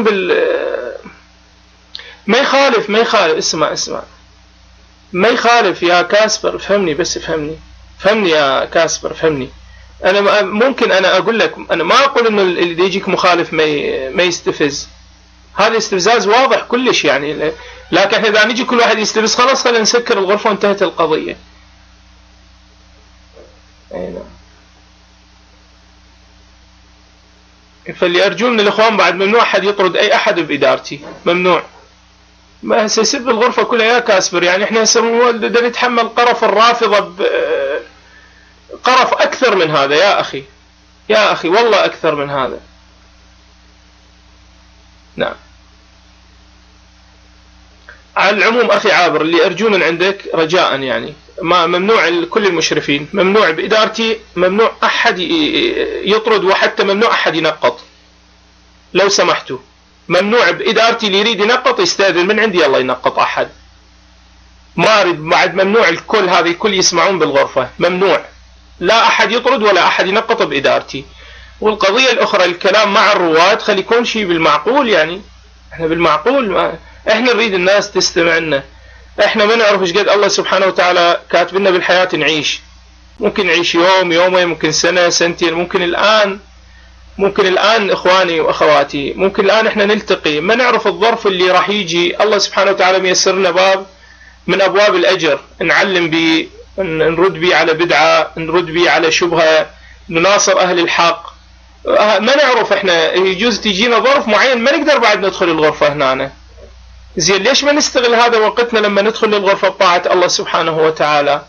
ما يخالف اسمع ما يخالف يا كاسبر، فهمني يا كاسبر، فهمني. أنا ممكن أنا أقول لك، أنا ما أقول إنه اللي يجيك مخالف ما يستفز، هذا استفزاز واضح كلش يعني. لكن إذا نجي كل واحد يستفز خلاص خلينا نسكر الغرفة وانتهت القضية. أي نعم. فاللي أرجو من الإخوان بعد ممنوع أحد يطرد أي أحد بإدارتي، ممنوع. ما هسه يسب الغرفة كلها يا كاسبر، يعني إحنا هسه بدنا نتحمل قرف الرافضة قرف أكثر من هذا يا أخي، يا أخي والله أكثر من هذا. نعم. على العموم أخي عابر، اللي أرجو من عندك رجاء يعني ما ممنوع كل المشرفين، ممنوع بإدارتي، ممنوع أحد يطرد، وحتى ممنوع أحد ينقط لو سمحتوا. ممنوع بإدارتي، اللي يريد ينقط يستأذن من عندي يلا ينقط أحد، ما أريد بعد. ممنوع الكل، هذا الكل يسمعون بالغرفة، ممنوع لا أحد يطرد ولا أحد ينقط بإدارتي. والقضية الأخرى الكلام مع الرواد خلي يكون شيء بالمعقول، يعني احنا بالمعقول، ما احنا نريد الناس تستمع لنا، احنا ما نعرف ايش قد الله سبحانه وتعالى كاتب لنا بالحياة نعيش. ممكن نعيش يوم يومين، ممكن سنة سنتين، ممكن الآن إخواني وأخواتي، ممكن الآن إحنا نلتقي، ما نعرف الظرف اللي راح يجي. الله سبحانه وتعالى ميسر لنا باب من أبواب الأجر، نعلم به، نرد به على بدعة، نرد به على شبهة، نناصر أهل الحق. ما نعرف إحنا، يجوز تجينا ظرف معين ما نقدر بعد ندخل الغرفة هنا. زين ليش ما نستغل هذا وقتنا لما ندخل الغرفة بطاعة الله سبحانه وتعالى؟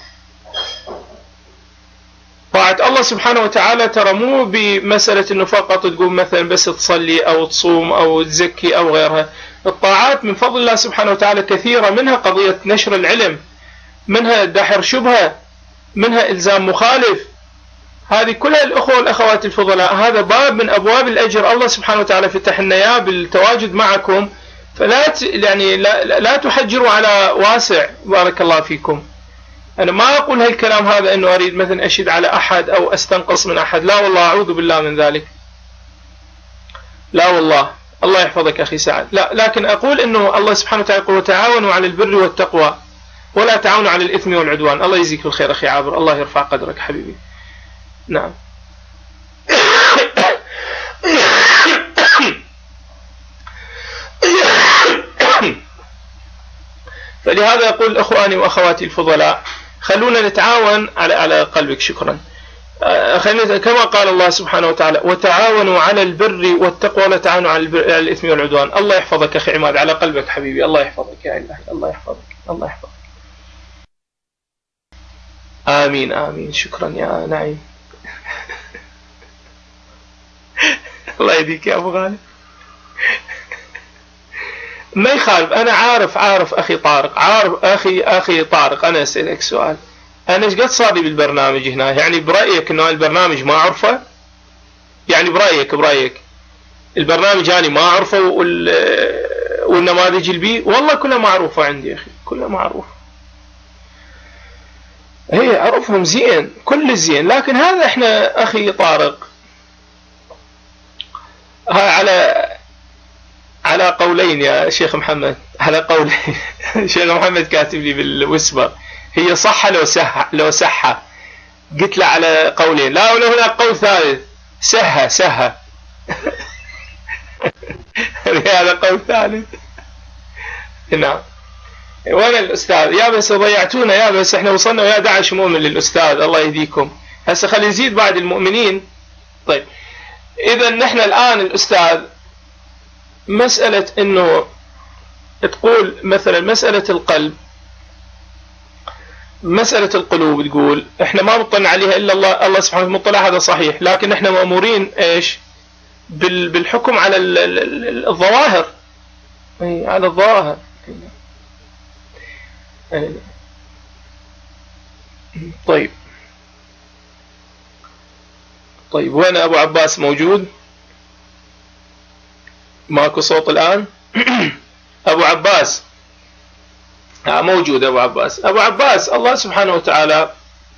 طاعة الله سبحانه وتعالى ترى مو بمسألة انه فقط تقوم مثلا بس تصلي او تصوم او تزكي او غيرها. الطاعات من فضل الله سبحانه وتعالى كثيرة، منها قضية نشر العلم، منها دحر شبهة، منها الزام مخالف. هذه كلها الأخوة والأخوات الفضلاء، هذا باب من أبواب الأجر الله سبحانه وتعالى فتح لنا إياه بالتواجد معكم. فلا يعني لا تحجروا على واسع. بارك الله فيكم. أنا ما أقول هالكلام هذا أنه أريد مثلا أشد على أحد أو أستنقص من أحد، لا والله، أعوذ بالله من ذلك، لا والله. الله يحفظك أخي سعد. لا، لكن أقول أنه الله سبحانه وتعالى يقول وتعاونوا على البر والتقوى ولا تعاونوا على الإثم والعدوان. الله يجزيك الخير أخي عابر، الله يرفع قدرك حبيبي. نعم. فلهذا أقول إخواني وأخواتي الفضلاء، خلونا نتعاون على قلبك. شكرا. كما قال الله سبحانه وتعالى وتعاونوا على البر والتقوى ولا تعاونوا على الإثم والعدوان. الله يحفظك أخي عماد، على قلبك حبيبي. الله يحفظك يا إلهي، الله يحفظك، الله يحفظك. آمين آمين. شكرا يا نعيم. الله يهديك يا أبو غالب. ما يخالف، أنا عارف أخي طارق، عارف أخي طارق. أنا أسألك سؤال، أنا إيش قد صار لي بالبرنامج هنا؟ يعني برأيك إنه البرنامج ما أعرفه؟ يعني برأيك البرنامج أنا ما أعرفه والنماذج البي والله كلها معروفة عندي أخي، كلها معروفة. هي أعرفهم زين، كل زين، لكن هذا إحنا أخي طارق على قولين يا شيخ محمد، على قولين. شيخ محمد كاتب لي بالوسبر هي صح لو سحة، قلت له على قولين، لا ولا هناك قول ثالث، سهة. هذا قول ثالث. نعم. وانا الأستاذ يا بس ضيعتونا، يا بس احنا وصلنا ويا 11 مؤمن للأستاذ، الله يهديكم. هسه خلي نزيد بعد المؤمنين. طيب إذا نحن الآن الأستاذ مسألة إنه تقول مثلا مسألة القلب، مسألة القلوب، تقول إحنا ما مطلع عليها إلا الله سبحانه مطلع، هذا صحيح، لكن إحنا مأمورين إيش بالحكم على الظواهر، على الظواهر. طيب وين أبو عباس موجود؟ ماكو صوت الآن. أبو عباس موجود. أبو عباس الله سبحانه وتعالى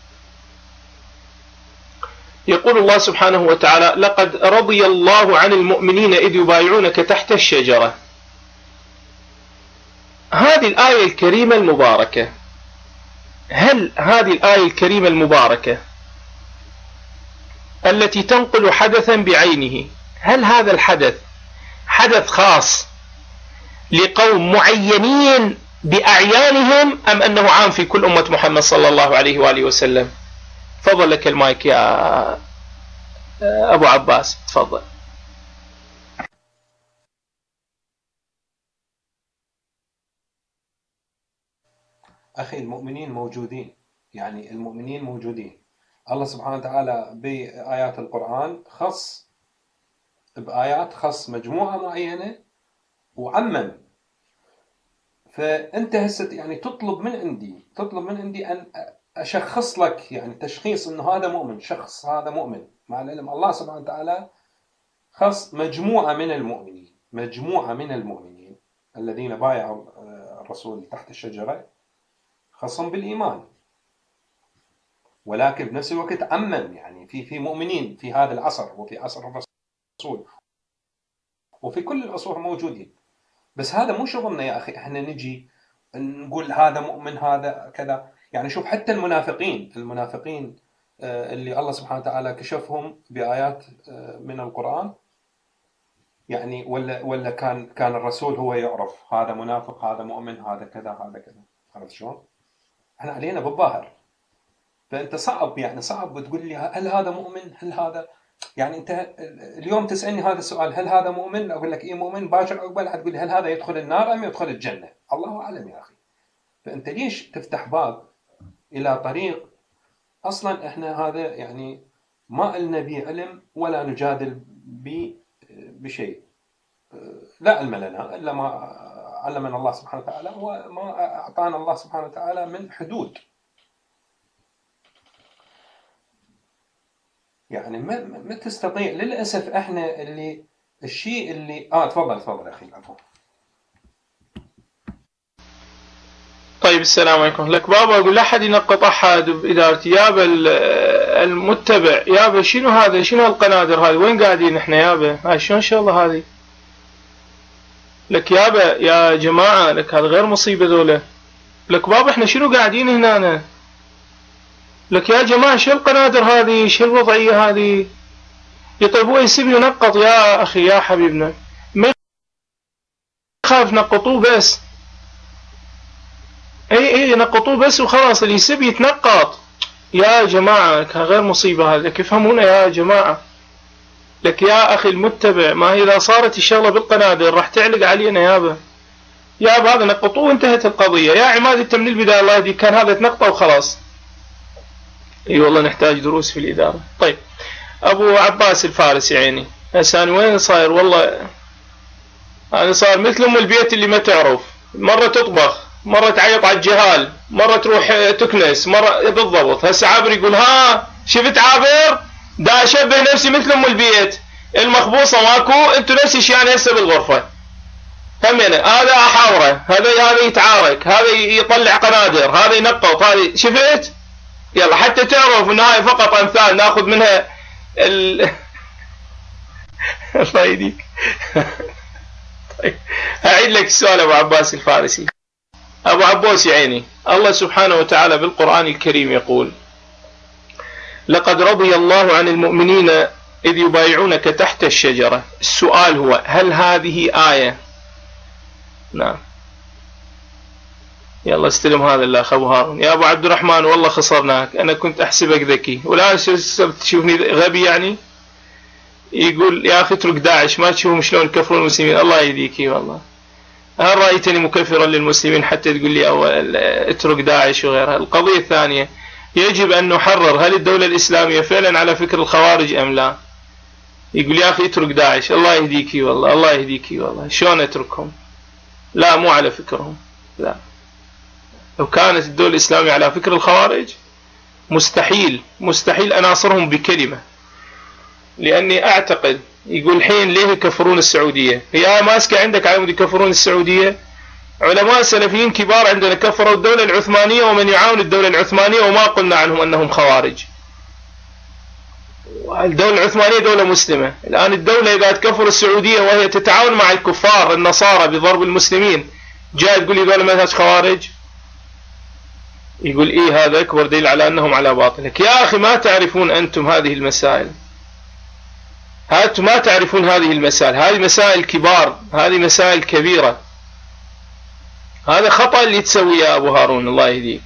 يقول الله سبحانه وتعالى لقد رضي الله عن المؤمنين إذ يبايعونك تحت الشجرة. هذه الآية الكريمة المباركة، هل هذه الآية الكريمة المباركة التي تنقل حدثا بعينه، هل هذا الحدث حدث خاص لقوم معينين بأعيانهم أم أنه عام في كل أمة محمد صلى الله عليه وآله وسلم؟ تفضل لك المايك يا أبو عباس، تفضل. أخي المؤمنين موجودين، يعني المؤمنين موجودين. الله سبحانه وتعالى بآيات القرآن بآيات خص مجموعة معينة وعمم. فأنت هسه يعني تطلب من عندي أن أشخص لك، يعني تشخيص إنه هذا مؤمن، شخص هذا مؤمن، مع العلم الله سبحانه وتعالى خص مجموعة من المؤمنين الذين بايعوا الرسول تحت الشجرة، خصهم بالإيمان، ولكن بنفس الوقت عمم، يعني في مؤمنين في هذا العصر وفي عصر الرسول وفي كل العصور موجودين. بس هذا مو شغلنا يا أخي، احنا نجي نقول هذا مؤمن هذا كذا. يعني شوف حتى المنافقين اللي الله سبحانه وتعالى كشفهم بآيات من القرآن، يعني ولا كان الرسول هو يعرف هذا منافق هذا مؤمن هذا كذا هذا كذا. عرفت شلون؟ احنا علينا بالظاهر. فانت صعب تقول لي هل هذا مؤمن، هل هذا، يعني انت اليوم تسالني هذا السؤال هل هذا مؤمن، اقول لك ايه مؤمن، باكر عقبال حتقول لي هل هذا يدخل النار ام يدخل الجنه؟ الله اعلم يا اخي. فانت ليش تفتح باب الى طريق اصلا احنا هذا يعني ما لنا به علم ولا نجادل بشيء، لا علم لنا الا ما علمنا الله سبحانه وتعالى وما اعطانا الله سبحانه وتعالى من حدود. يعني ما تستطيع للأسف احنا الشيء اللي تفضل اخي العفو. طيب السلام عليكم. لك بابا اقول لا احد ينقط احد بادارتي، يابا المتبع، يابا شنو هذا، شنو هالقنادر هذه، وين قاعدين احنا يابا، هاي شلون ان شاء الله هذه. لك يابا يا جماعه، لك هذا غير مصيبه ذولا. لك بابا احنا شنو قاعدين هنا، لك يا جماعة شو القنادر هذه، شو الوضعية هذه. طيب هو يسيبني ينقط يا أخي يا حبيبنا، ما يخاف نقطوه بس، اي نقطوه بس وخلاص، اللي يسيب يتنقط يا جماعة. لك غير مصيبة هذا، لك افهمونا يا جماعة. لك يا أخي المتبع، ما هي إذا صارت الشغلة بالقنادر راح تعلق علينا يابا هذا نقطوه وانتهت القضية. يا عماد انت من البداية الله يهديك كان هذا تنقطه وخلاص. اي والله نحتاج دروس في الإدارة. طيب أبو عباس الفارسي عيني هسه وين صاير، والله أنا صار مثل أم البيت اللي ما تعرف، مرة تطبخ، مرة تعيط على الجهال، مرة تروح تكنس، مرة بالضبط. هسه عابر يقول ها شفت عابر دا أشبه نفسي مثل أم البيت المخبوصة ماكو، انتو نفس الشيء يعني هسه بالغرفة همينة. هذا أحاوره، هذا يتعارك، هذا يطلع قنادر، هذا ينقط، هذا شفت. يلا حتى تعرف ان هاي فقط امثال ناخذ منها الله يهديك. طيب اعيد لك السؤال ابو عباس الفارسي. ابو عباس يا عيني، الله سبحانه وتعالى بالقرآن الكريم يقول لقد رضي الله عن المؤمنين اذ يبايعونك تحت الشجرة. السؤال هو هل هذه آية؟ نعم. يلا استلم هذا الاخ ابو هارون. يا ابو عبد الرحمن والله خسرناك، انا كنت احسبك ذكي والان تشوفني غبي يعني. يقول يا اخي اترك داعش، ما تشوفهم شلون يكفرون المسلمين. الله يهديك والله، هل رايتني مكفرا للمسلمين حتى تقول لي اول اترك داعش وغيرها. القضيه الثانيه يجب ان نحرر هل الدوله الاسلاميه فعلا على فكر الخوارج ام لا. يقول يا اخي اترك داعش، الله يهديك والله، الله يهديك والله. شلون اتركهم؟ لا مو على فكرهم، لا. لو كانت الدولة الإسلامية على فكر الخوارج مستحيل أناصرهم بكلمة، لأني أعتقد يقول الحين ليه يكفرون السعودية، هي ماسكة عندك على مود يكفرون السعودية. علماء سلفيين كبار عندنا كفروا الدولة العثمانية ومن يعاون الدولة العثمانية وما قلنا عنهم أنهم خوارج. الدولة العثمانية دولة مسلمة. الآن الدولة إذا تكفر السعودية وهي تتعاون مع الكفار النصارى بضرب المسلمين، جاء تقول لي دولة ما هيش خوارج؟ يقول إيه هذا أكبر دليل على أنهم على باطلك. يا أخي ما تعرفون أنتم هذه المسائل، أنتم ما تعرفون هذه المسائل، هذه مسائل كبار، هذه مسائل كبيرة. هذا خطأ اللي تسويه يا أبو هارون الله يهديك.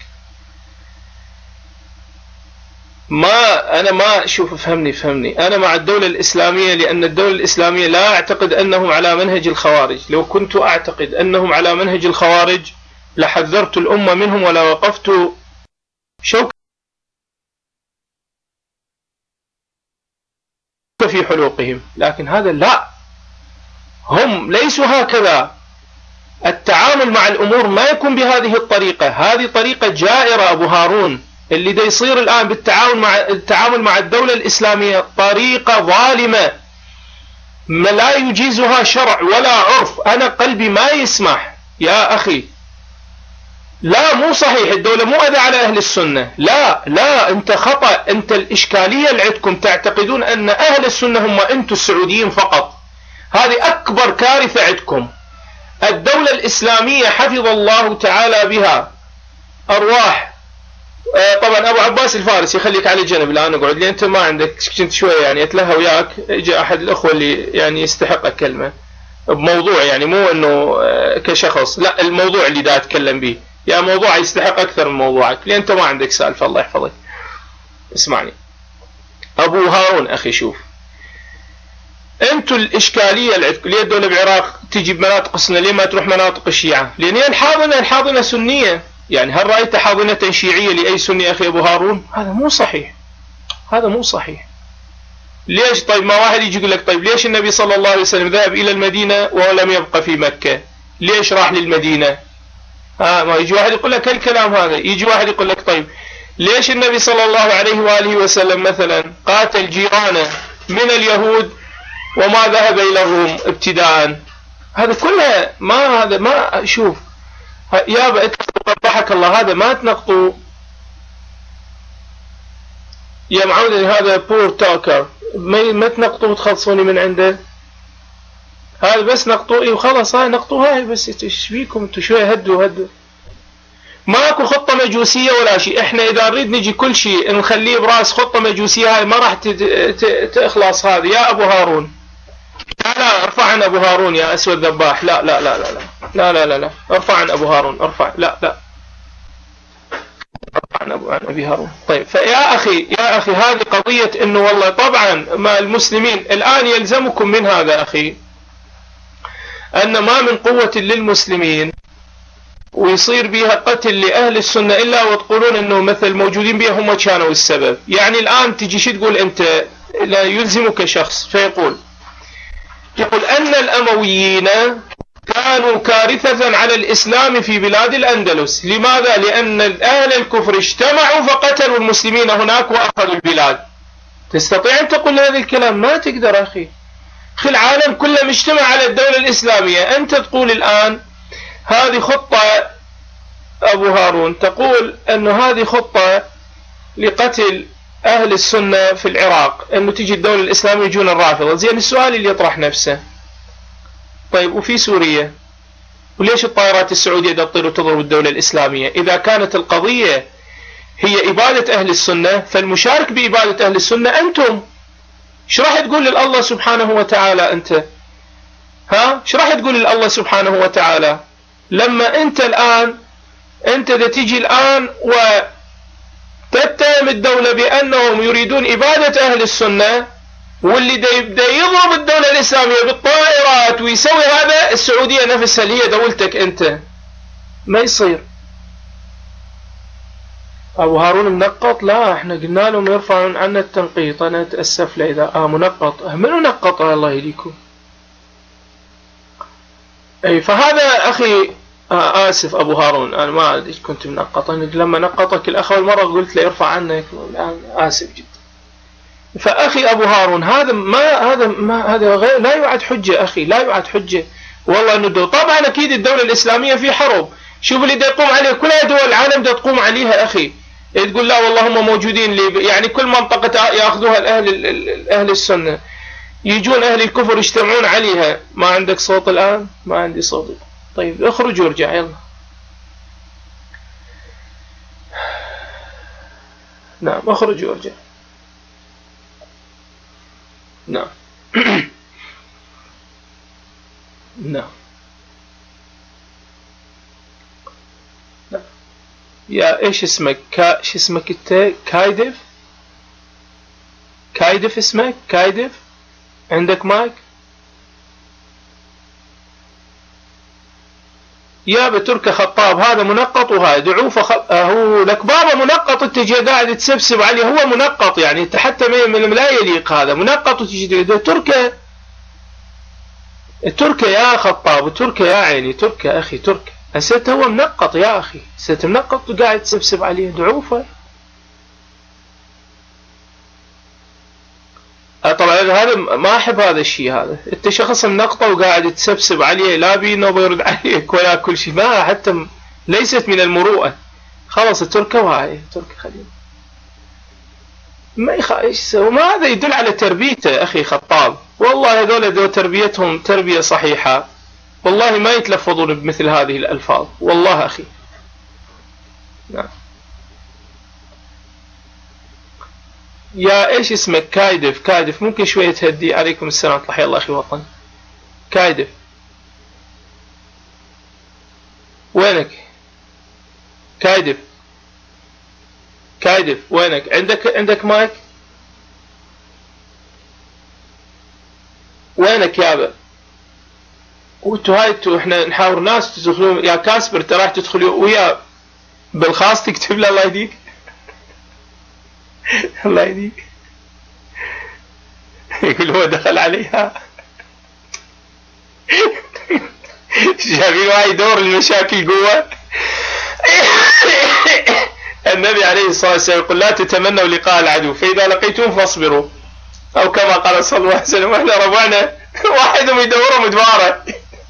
أنا ما شوف فهمني أنا مع الدولة الإسلامية، لأن الدولة الإسلامية لا أعتقد أنهم على منهج الخوارج. لو كنت أعتقد أنهم على منهج الخوارج لحذرت الأمة منهم ولا وقفت شوكة في حلوقهم. لكن هذا لا، هم ليسوا هكذا. التعامل مع الأمور ما يكون بهذه الطريقة، هذه طريقة جائرة. أبو هارون اللي دا يصير الآن بالتعامل مع الدولة الإسلامية طريقة ظالمة ما لا يجيزها شرع ولا عرف. أنا قلبي ما يسمح يا أخي. لا، مو صحيح. الدولة مو أذى على أهل السنة. لا أنت خطأ. أنت الإشكالية اللي عندكم تعتقدون أن أهل السنة هم أنتم السعوديين فقط. هذه أكبر كارثة عندكم. الدولة الإسلامية حفظ الله تعالى بها أرواح. طبعا أبو عباس الفارسي خليك على جنب الآن اقعد لي. أنت ما عندك، كنت شوية يعني أتلهى وياك. جاء أحد الأخوة اللي يعني يستحق الكلمة بموضوع، يعني مو أنه كشخص، لا، الموضوع اللي دا أتكلم به يا موضوع يستحق أكثر من موضوعك، لأن أنت ما عندك سالفة. الله يحفظك. اسمعني أبو هارون أخي، شوف أنتوا الإشكالية اللي عندكم. ليه الدولة بالعراق تجي بمناطق السنة؟ ليه ما تروح مناطق الشيعة؟ لأن هي الحاضنة سنية. يعني هل رأيت حاضنة شيعية لأي سني أخي أبو هارون؟ هذا مو صحيح، هذا مو صحيح. ليش؟ طيب ما واحد يجي يقول لك طيب ليش النبي صلى الله عليه وسلم ذهب إلى المدينة ولم يبقى في مكة؟ ليش راح للمدينة؟ ما يجي واحد يقول لك هالكلام هذا. يجي واحد يقول لك طيب ليش النبي صلى الله عليه وآله وسلم مثلا قاتل جيرانه من اليهود وما ذهب إلى الروم ابتداء؟ هذا كله ما شوف يا ضحك الله، هذا ما تنقطوا يا معود. هذا بور توكر، ما تنقطوا وتخلصوني من عنده. هذا بس نقطوه وخلاص. هاي نقطوه، هاي بس. ايش فيكم انتوا؟ شويه هدوا. ماكو خطه مجوسيه ولا شيء. احنا اذا نريد نجي كل شيء نخليه براس خطه مجوسيه، هاي ما راح تخلص. هذه يا ابو هارون، لا ارفع عن ابو هارون يا اسود ذباح. لا لا لا لا لا لا لا لا ارفع عن ابو هارون، ارفع. لا ارفع عن ابي هارون. طيب فيا اخي هذه قضيه انه والله طبعا ما المسلمين الان يلزمكم من هذا اخي أن ما من قوة للمسلمين ويصير بها قتل لأهل السنة إلا وتقولون أنه مثل موجودين بها هم كانوا السبب. يعني الآن تجي شو تقول أنت؟ لا يلزمك شخص فيقول أن الأمويين كانوا كارثة على الإسلام في بلاد الأندلس. لماذا؟ لأن أهل الكفر اجتمعوا فقتلوا المسلمين هناك وأخذوا البلاد. تستطيع أن تقول هذا الكلام؟ ما تقدر أخي. العالم كله مجتمع على الدولة الإسلامية. أنت تقول الآن هذه خطة أبو هارون، تقول أنه هذه خطة لقتل أهل السنة في العراق، أنه تجي الدولة الإسلامية يجون الرافضة. زين السؤال اللي يطرح نفسه، طيب وفي سوريا وليش الطائرات السعودية تطير وتضرب الدولة الإسلامية؟ إذا كانت القضية هي إبادة أهل السنة فالمشارك بإبادة أهل السنة أنتم. ايش راح تقول لله سبحانه وتعالى انت؟ ايش راح تقول لله سبحانه وتعالى لما انت الان دا تيجي الان وتتهم الدولة بانهم يريدون ابادة اهل السنة، واللي دا يضرب الدولة الاسلامية بالطائرات ويسوي هذا السعودية نفسها اللي هي دولتك انت؟ ما يصير. أبو هارون منقط؟ لا، احنا قلنا لهم يرفعون عنا التنقيط. أنا أتأسف له إذا منقط. منو نقط؟ الله يهديكم. أي فهذا أخي آسف أبو هارون، أنا ما أدري كنت منقط. أنا لما نقطك الأخ أول مرة قلت له يرفع عنك، الآن آسف جدا. فأخي أبو هارون هذا غير، لا يعد حجة أخي، لا يعد حجة والله. إنه طبعا أكيد الدولة الإسلامية في حرب. شوف اللي دا يقوم عليه كل دول العالم دا تقوم عليها أخي. تقول لا والله هم موجودين يعني كل منطقة يأخذوها أهل السنة، يجون أهل الكفر يجتمعون عليها. ما عندك صوت الآن؟ ما عندي صوت. طيب اخرج وارجع يلا. نعم اخرج وارجع. نعم نعم. يا ايش اسمك؟ شو اسمك انت؟ كايدف اسمك؟ كايدف؟ عندك مايك؟ يا تركي خطاب هذا منقط وهذا دعوفه هو لك بابا منقط تجي قاعد تسبسب عليه، هو منقط يعني حتى من لا يليق هذا منقط وتجي تركي تركي يا خطاب تركي يا عيني تركي يا أخي تركي هسه هو منقط يا أخي هسه منقط وقاعد تسبسب عليه دعوفه. طبعا هذا ما أحب هذا الشيء، هذا أنت شخص منقطه وقاعد تسبسب عليه لا بينه وبيرد عليك ولا كل شيء، ما حتى ليست من المروءة. خلاص تركه وهاي تركه خليه ما ايش وما هذا يدل على تربيته أخي خطاب. والله هذول تربيتهم تربية صحيحة، والله ما يتلفظون بمثل هذه الألفاظ والله أخي. نعم يا ايش اسمك كايدف؟ كايدف ممكن شوية تهدي؟ عليكم السلام ورحمة الله. اخي وطن كايدف وينك؟ كايدف كايدف وينك؟ عندك مايك؟ وينك يابا؟ وانتوا احنا نحاور ناس تدخلون يا كاسبر ترى راح تدخلوا ويا بالخاص تكتب له الله يهديك. الله يهديك. يقول هو دخل عليها. شايفين واحد يدور المشاكل جوا. النبي عليه الصلاة والسلام يقول لا تتمنوا لقاء العدو فإذا لقيتم فاصبروا، أو كما قال صلى الله عليه وسلم. واحنا ربعنا واحدهم يدوره مدواره.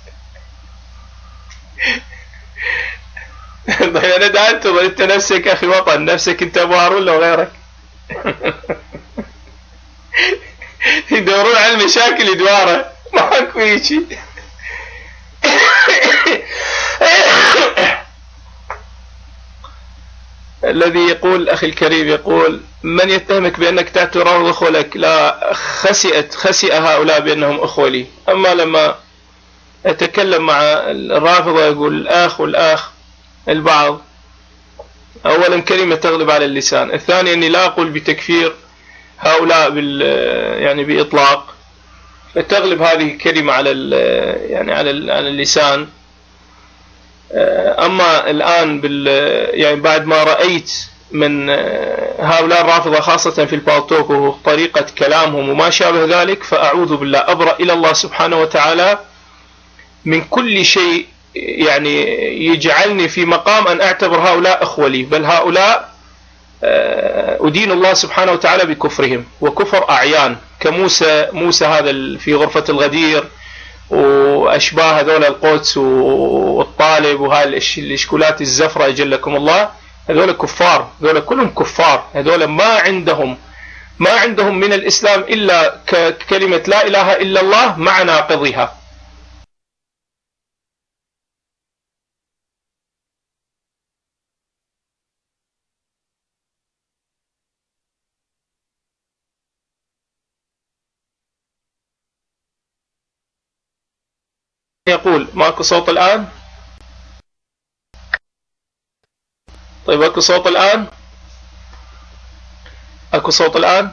طيب أنا دا أنت نفسك أخي وطن، نفسك أنت أبو هارون لو غيرك. يدورون على المشاكل يدواره ماكو هيجي. الذي يقول أخي الكريم يقول من يتهمك بأنك تعتبره أخوة لك؟ لا، خسئ هؤلاء بأنهم أخوة لي. أما لما أتكلم مع الرافضة يقول الأخ والأخ البعض، أولا كلمة تغلب على اللسان، الثاني أني لا أقول بتكفير هؤلاء يعني بإطلاق، فتغلب هذه الكلمة على يعني على اللسان. أما الآن يعني بعد ما رأيت من هؤلاء الرافضة خاصة في البالتوك وطريقة كلامهم وما شابه ذلك، فأعوذ بالله أبرأ إلى الله سبحانه وتعالى من كل شيء يعني يجعلني في مقام أن أعتبر هؤلاء أخوة لي، بل هؤلاء أدين الله سبحانه وتعالى بكفرهم وكفر أعيان كموسى هذا في غرفة الغدير وأشباه هذول القدس والطالب وهاي الإشكالات الزفرة جلكم الله. هذول كفار، هذول كلهم كفار، هذول ما عندهم من الإسلام إلا كلمة لا إله إلا الله مع ناقضها. يقول ماكو صوت الآن؟ طيب اكو صوت الآن؟ اكو صوت الآن؟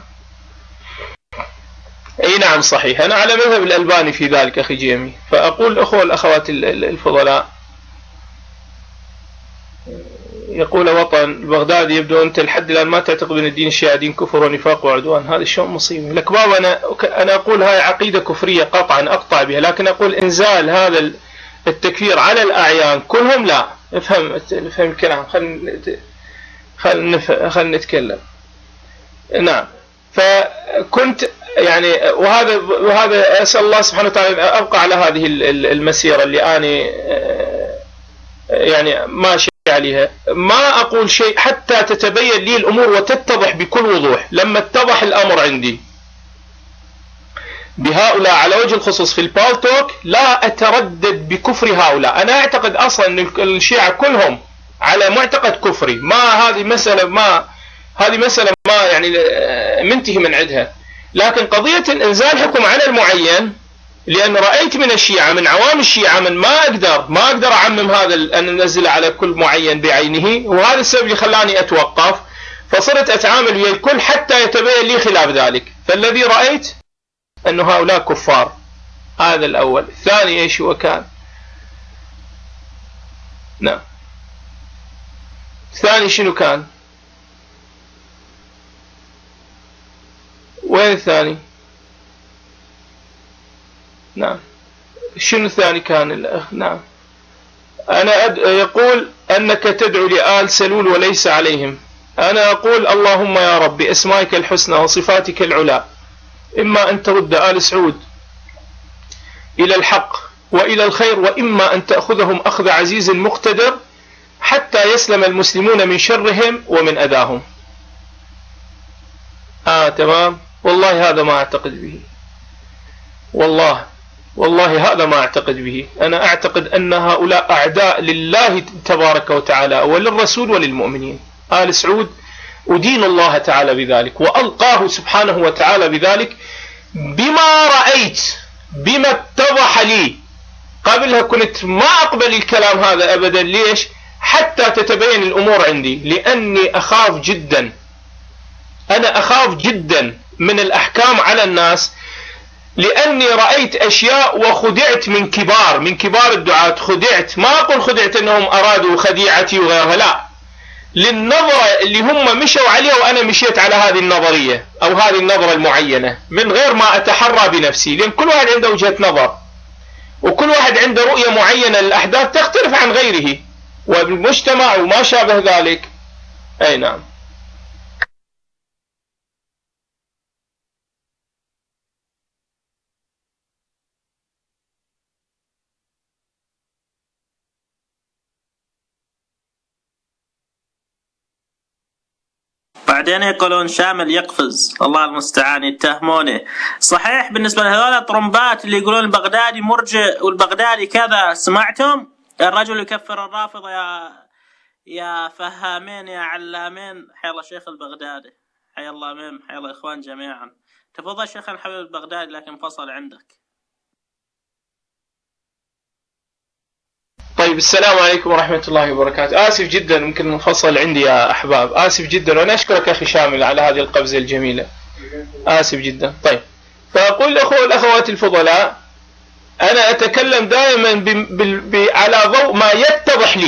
اي نعم صحيح، انا على مذهب الألباني في ذلك اخي جيمي. فاقول اخوة الاخوات الفضلاء، يقول وطن البغدادي يبدو انت لحد الان ما تعتقد ان الدين الشيعي دين كفر ونفاق وعدوان، هذا شيء مصيبه. لك بابا انا اقول هاي عقيده كفريه قطعا اقطع بها، لكن اقول انزال هذا التكفير على الاعيان كلهم لا. افهم الكلام، خلنا نتكلم. نعم، فكنت يعني وهذا اسال الله سبحانه وتعالى ابقى على هذه المسيره اللي اني يعني ماشي عليها، ما أقول شيء حتى تتبين لي الأمور وتتضح بكل وضوح. لما اتضح الأمر عندي بهؤلاء على وجه الخصوص في البالتوك لا أتردد بكفر هؤلاء. أنا أعتقد أصلا أن الشيعة كلهم على معتقد كفري، هذه مسألة ما يعني منتهي من عندها. لكن قضية الإنزال حكم على المعين، لأن رأيت من الشيعة من عوام الشيعة من ما أقدر أعمم هذا أن ننزل على كل معين بعينه، وهذا السبب اللي خلاني أتوقف، فصرت أتعامل ويا الكل حتى يتبين لي خلاف ذلك. فالذي رأيت أن هؤلاء كفار، هذا الأول. الثاني إيش هو كان؟ نعم. الثاني شنو كان؟ وين الثاني؟ نعم. شنو الثاني كان الأخ؟ نعم. يقول أنك تدعو لآل سلول وليس عليهم. أنا أقول اللهم يا رب بأسمائك الحسنى وصفاتك العلى، إما أن ترد آل سعود إلى الحق وإلى الخير، وإما أن تأخذهم أخذ عزيز مقتدر حتى يسلم المسلمون من شرهم ومن أذاهم. تمام. والله هذا ما أعتقد به، والله هذا ما أعتقد به. أنا أعتقد أن هؤلاء أعداء لله تبارك وتعالى وللرسول وللمؤمنين. آل سعود أدين الله تعالى بذلك، وألقاه سبحانه وتعالى بذلك بما رأيت، بما اتضح لي. قبلها كنت ما أقبل الكلام هذا أبدا. ليش؟ حتى تتبين الأمور عندي، لأني أخاف جدا، أنا أخاف جدا من الأحكام على الناس، لأني رأيت أشياء وخدعت من كبار الدعاة. خدعت، ما أقول خدعت أنهم أرادوا خديعتي وغيرها، لا، للنظرة اللي هم مشوا عليها وأنا مشيت على هذه النظرية أو هذه النظرة المعينة من غير ما أتحرى بنفسي، لأن كل واحد عنده وجهة نظر، وكل واحد عنده رؤية معينة للأحداث تختلف عن غيره والمجتمع وما شابه ذلك. أي نعم. بعدين يقولون شامل يقفز، الله المستعان، يتهمونه. صحيح بالنسبة لهذول الطرمبات اللي يقولون البغدادي مرجئ والبغدادي كذا، سمعتم؟ الرجل يكفر الرافضة يا فهامين يا علامين. حيا الله شيخ البغدادي، حيا الله ميم، حيا الله إخوان جميعا. تفضل شيخ الحبيب البغدادي، لكن فصل عندك. طيب، السلام عليكم ورحمة الله وبركاته. آسف جدا، يمكن منفصل عندي يا أحباب، آسف جدا، وأنا أشكرك أخي شامل على هذه القفزة الجميلة، آسف جدا. طيب، فأقول الأخوة والأخوات الفضلاء، أنا أتكلم دائما على ضوء ما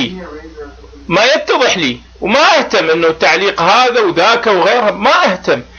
يتضح لي، وما أهتم أنه التعليق هذا وذاك وغيرها، ما أهتم.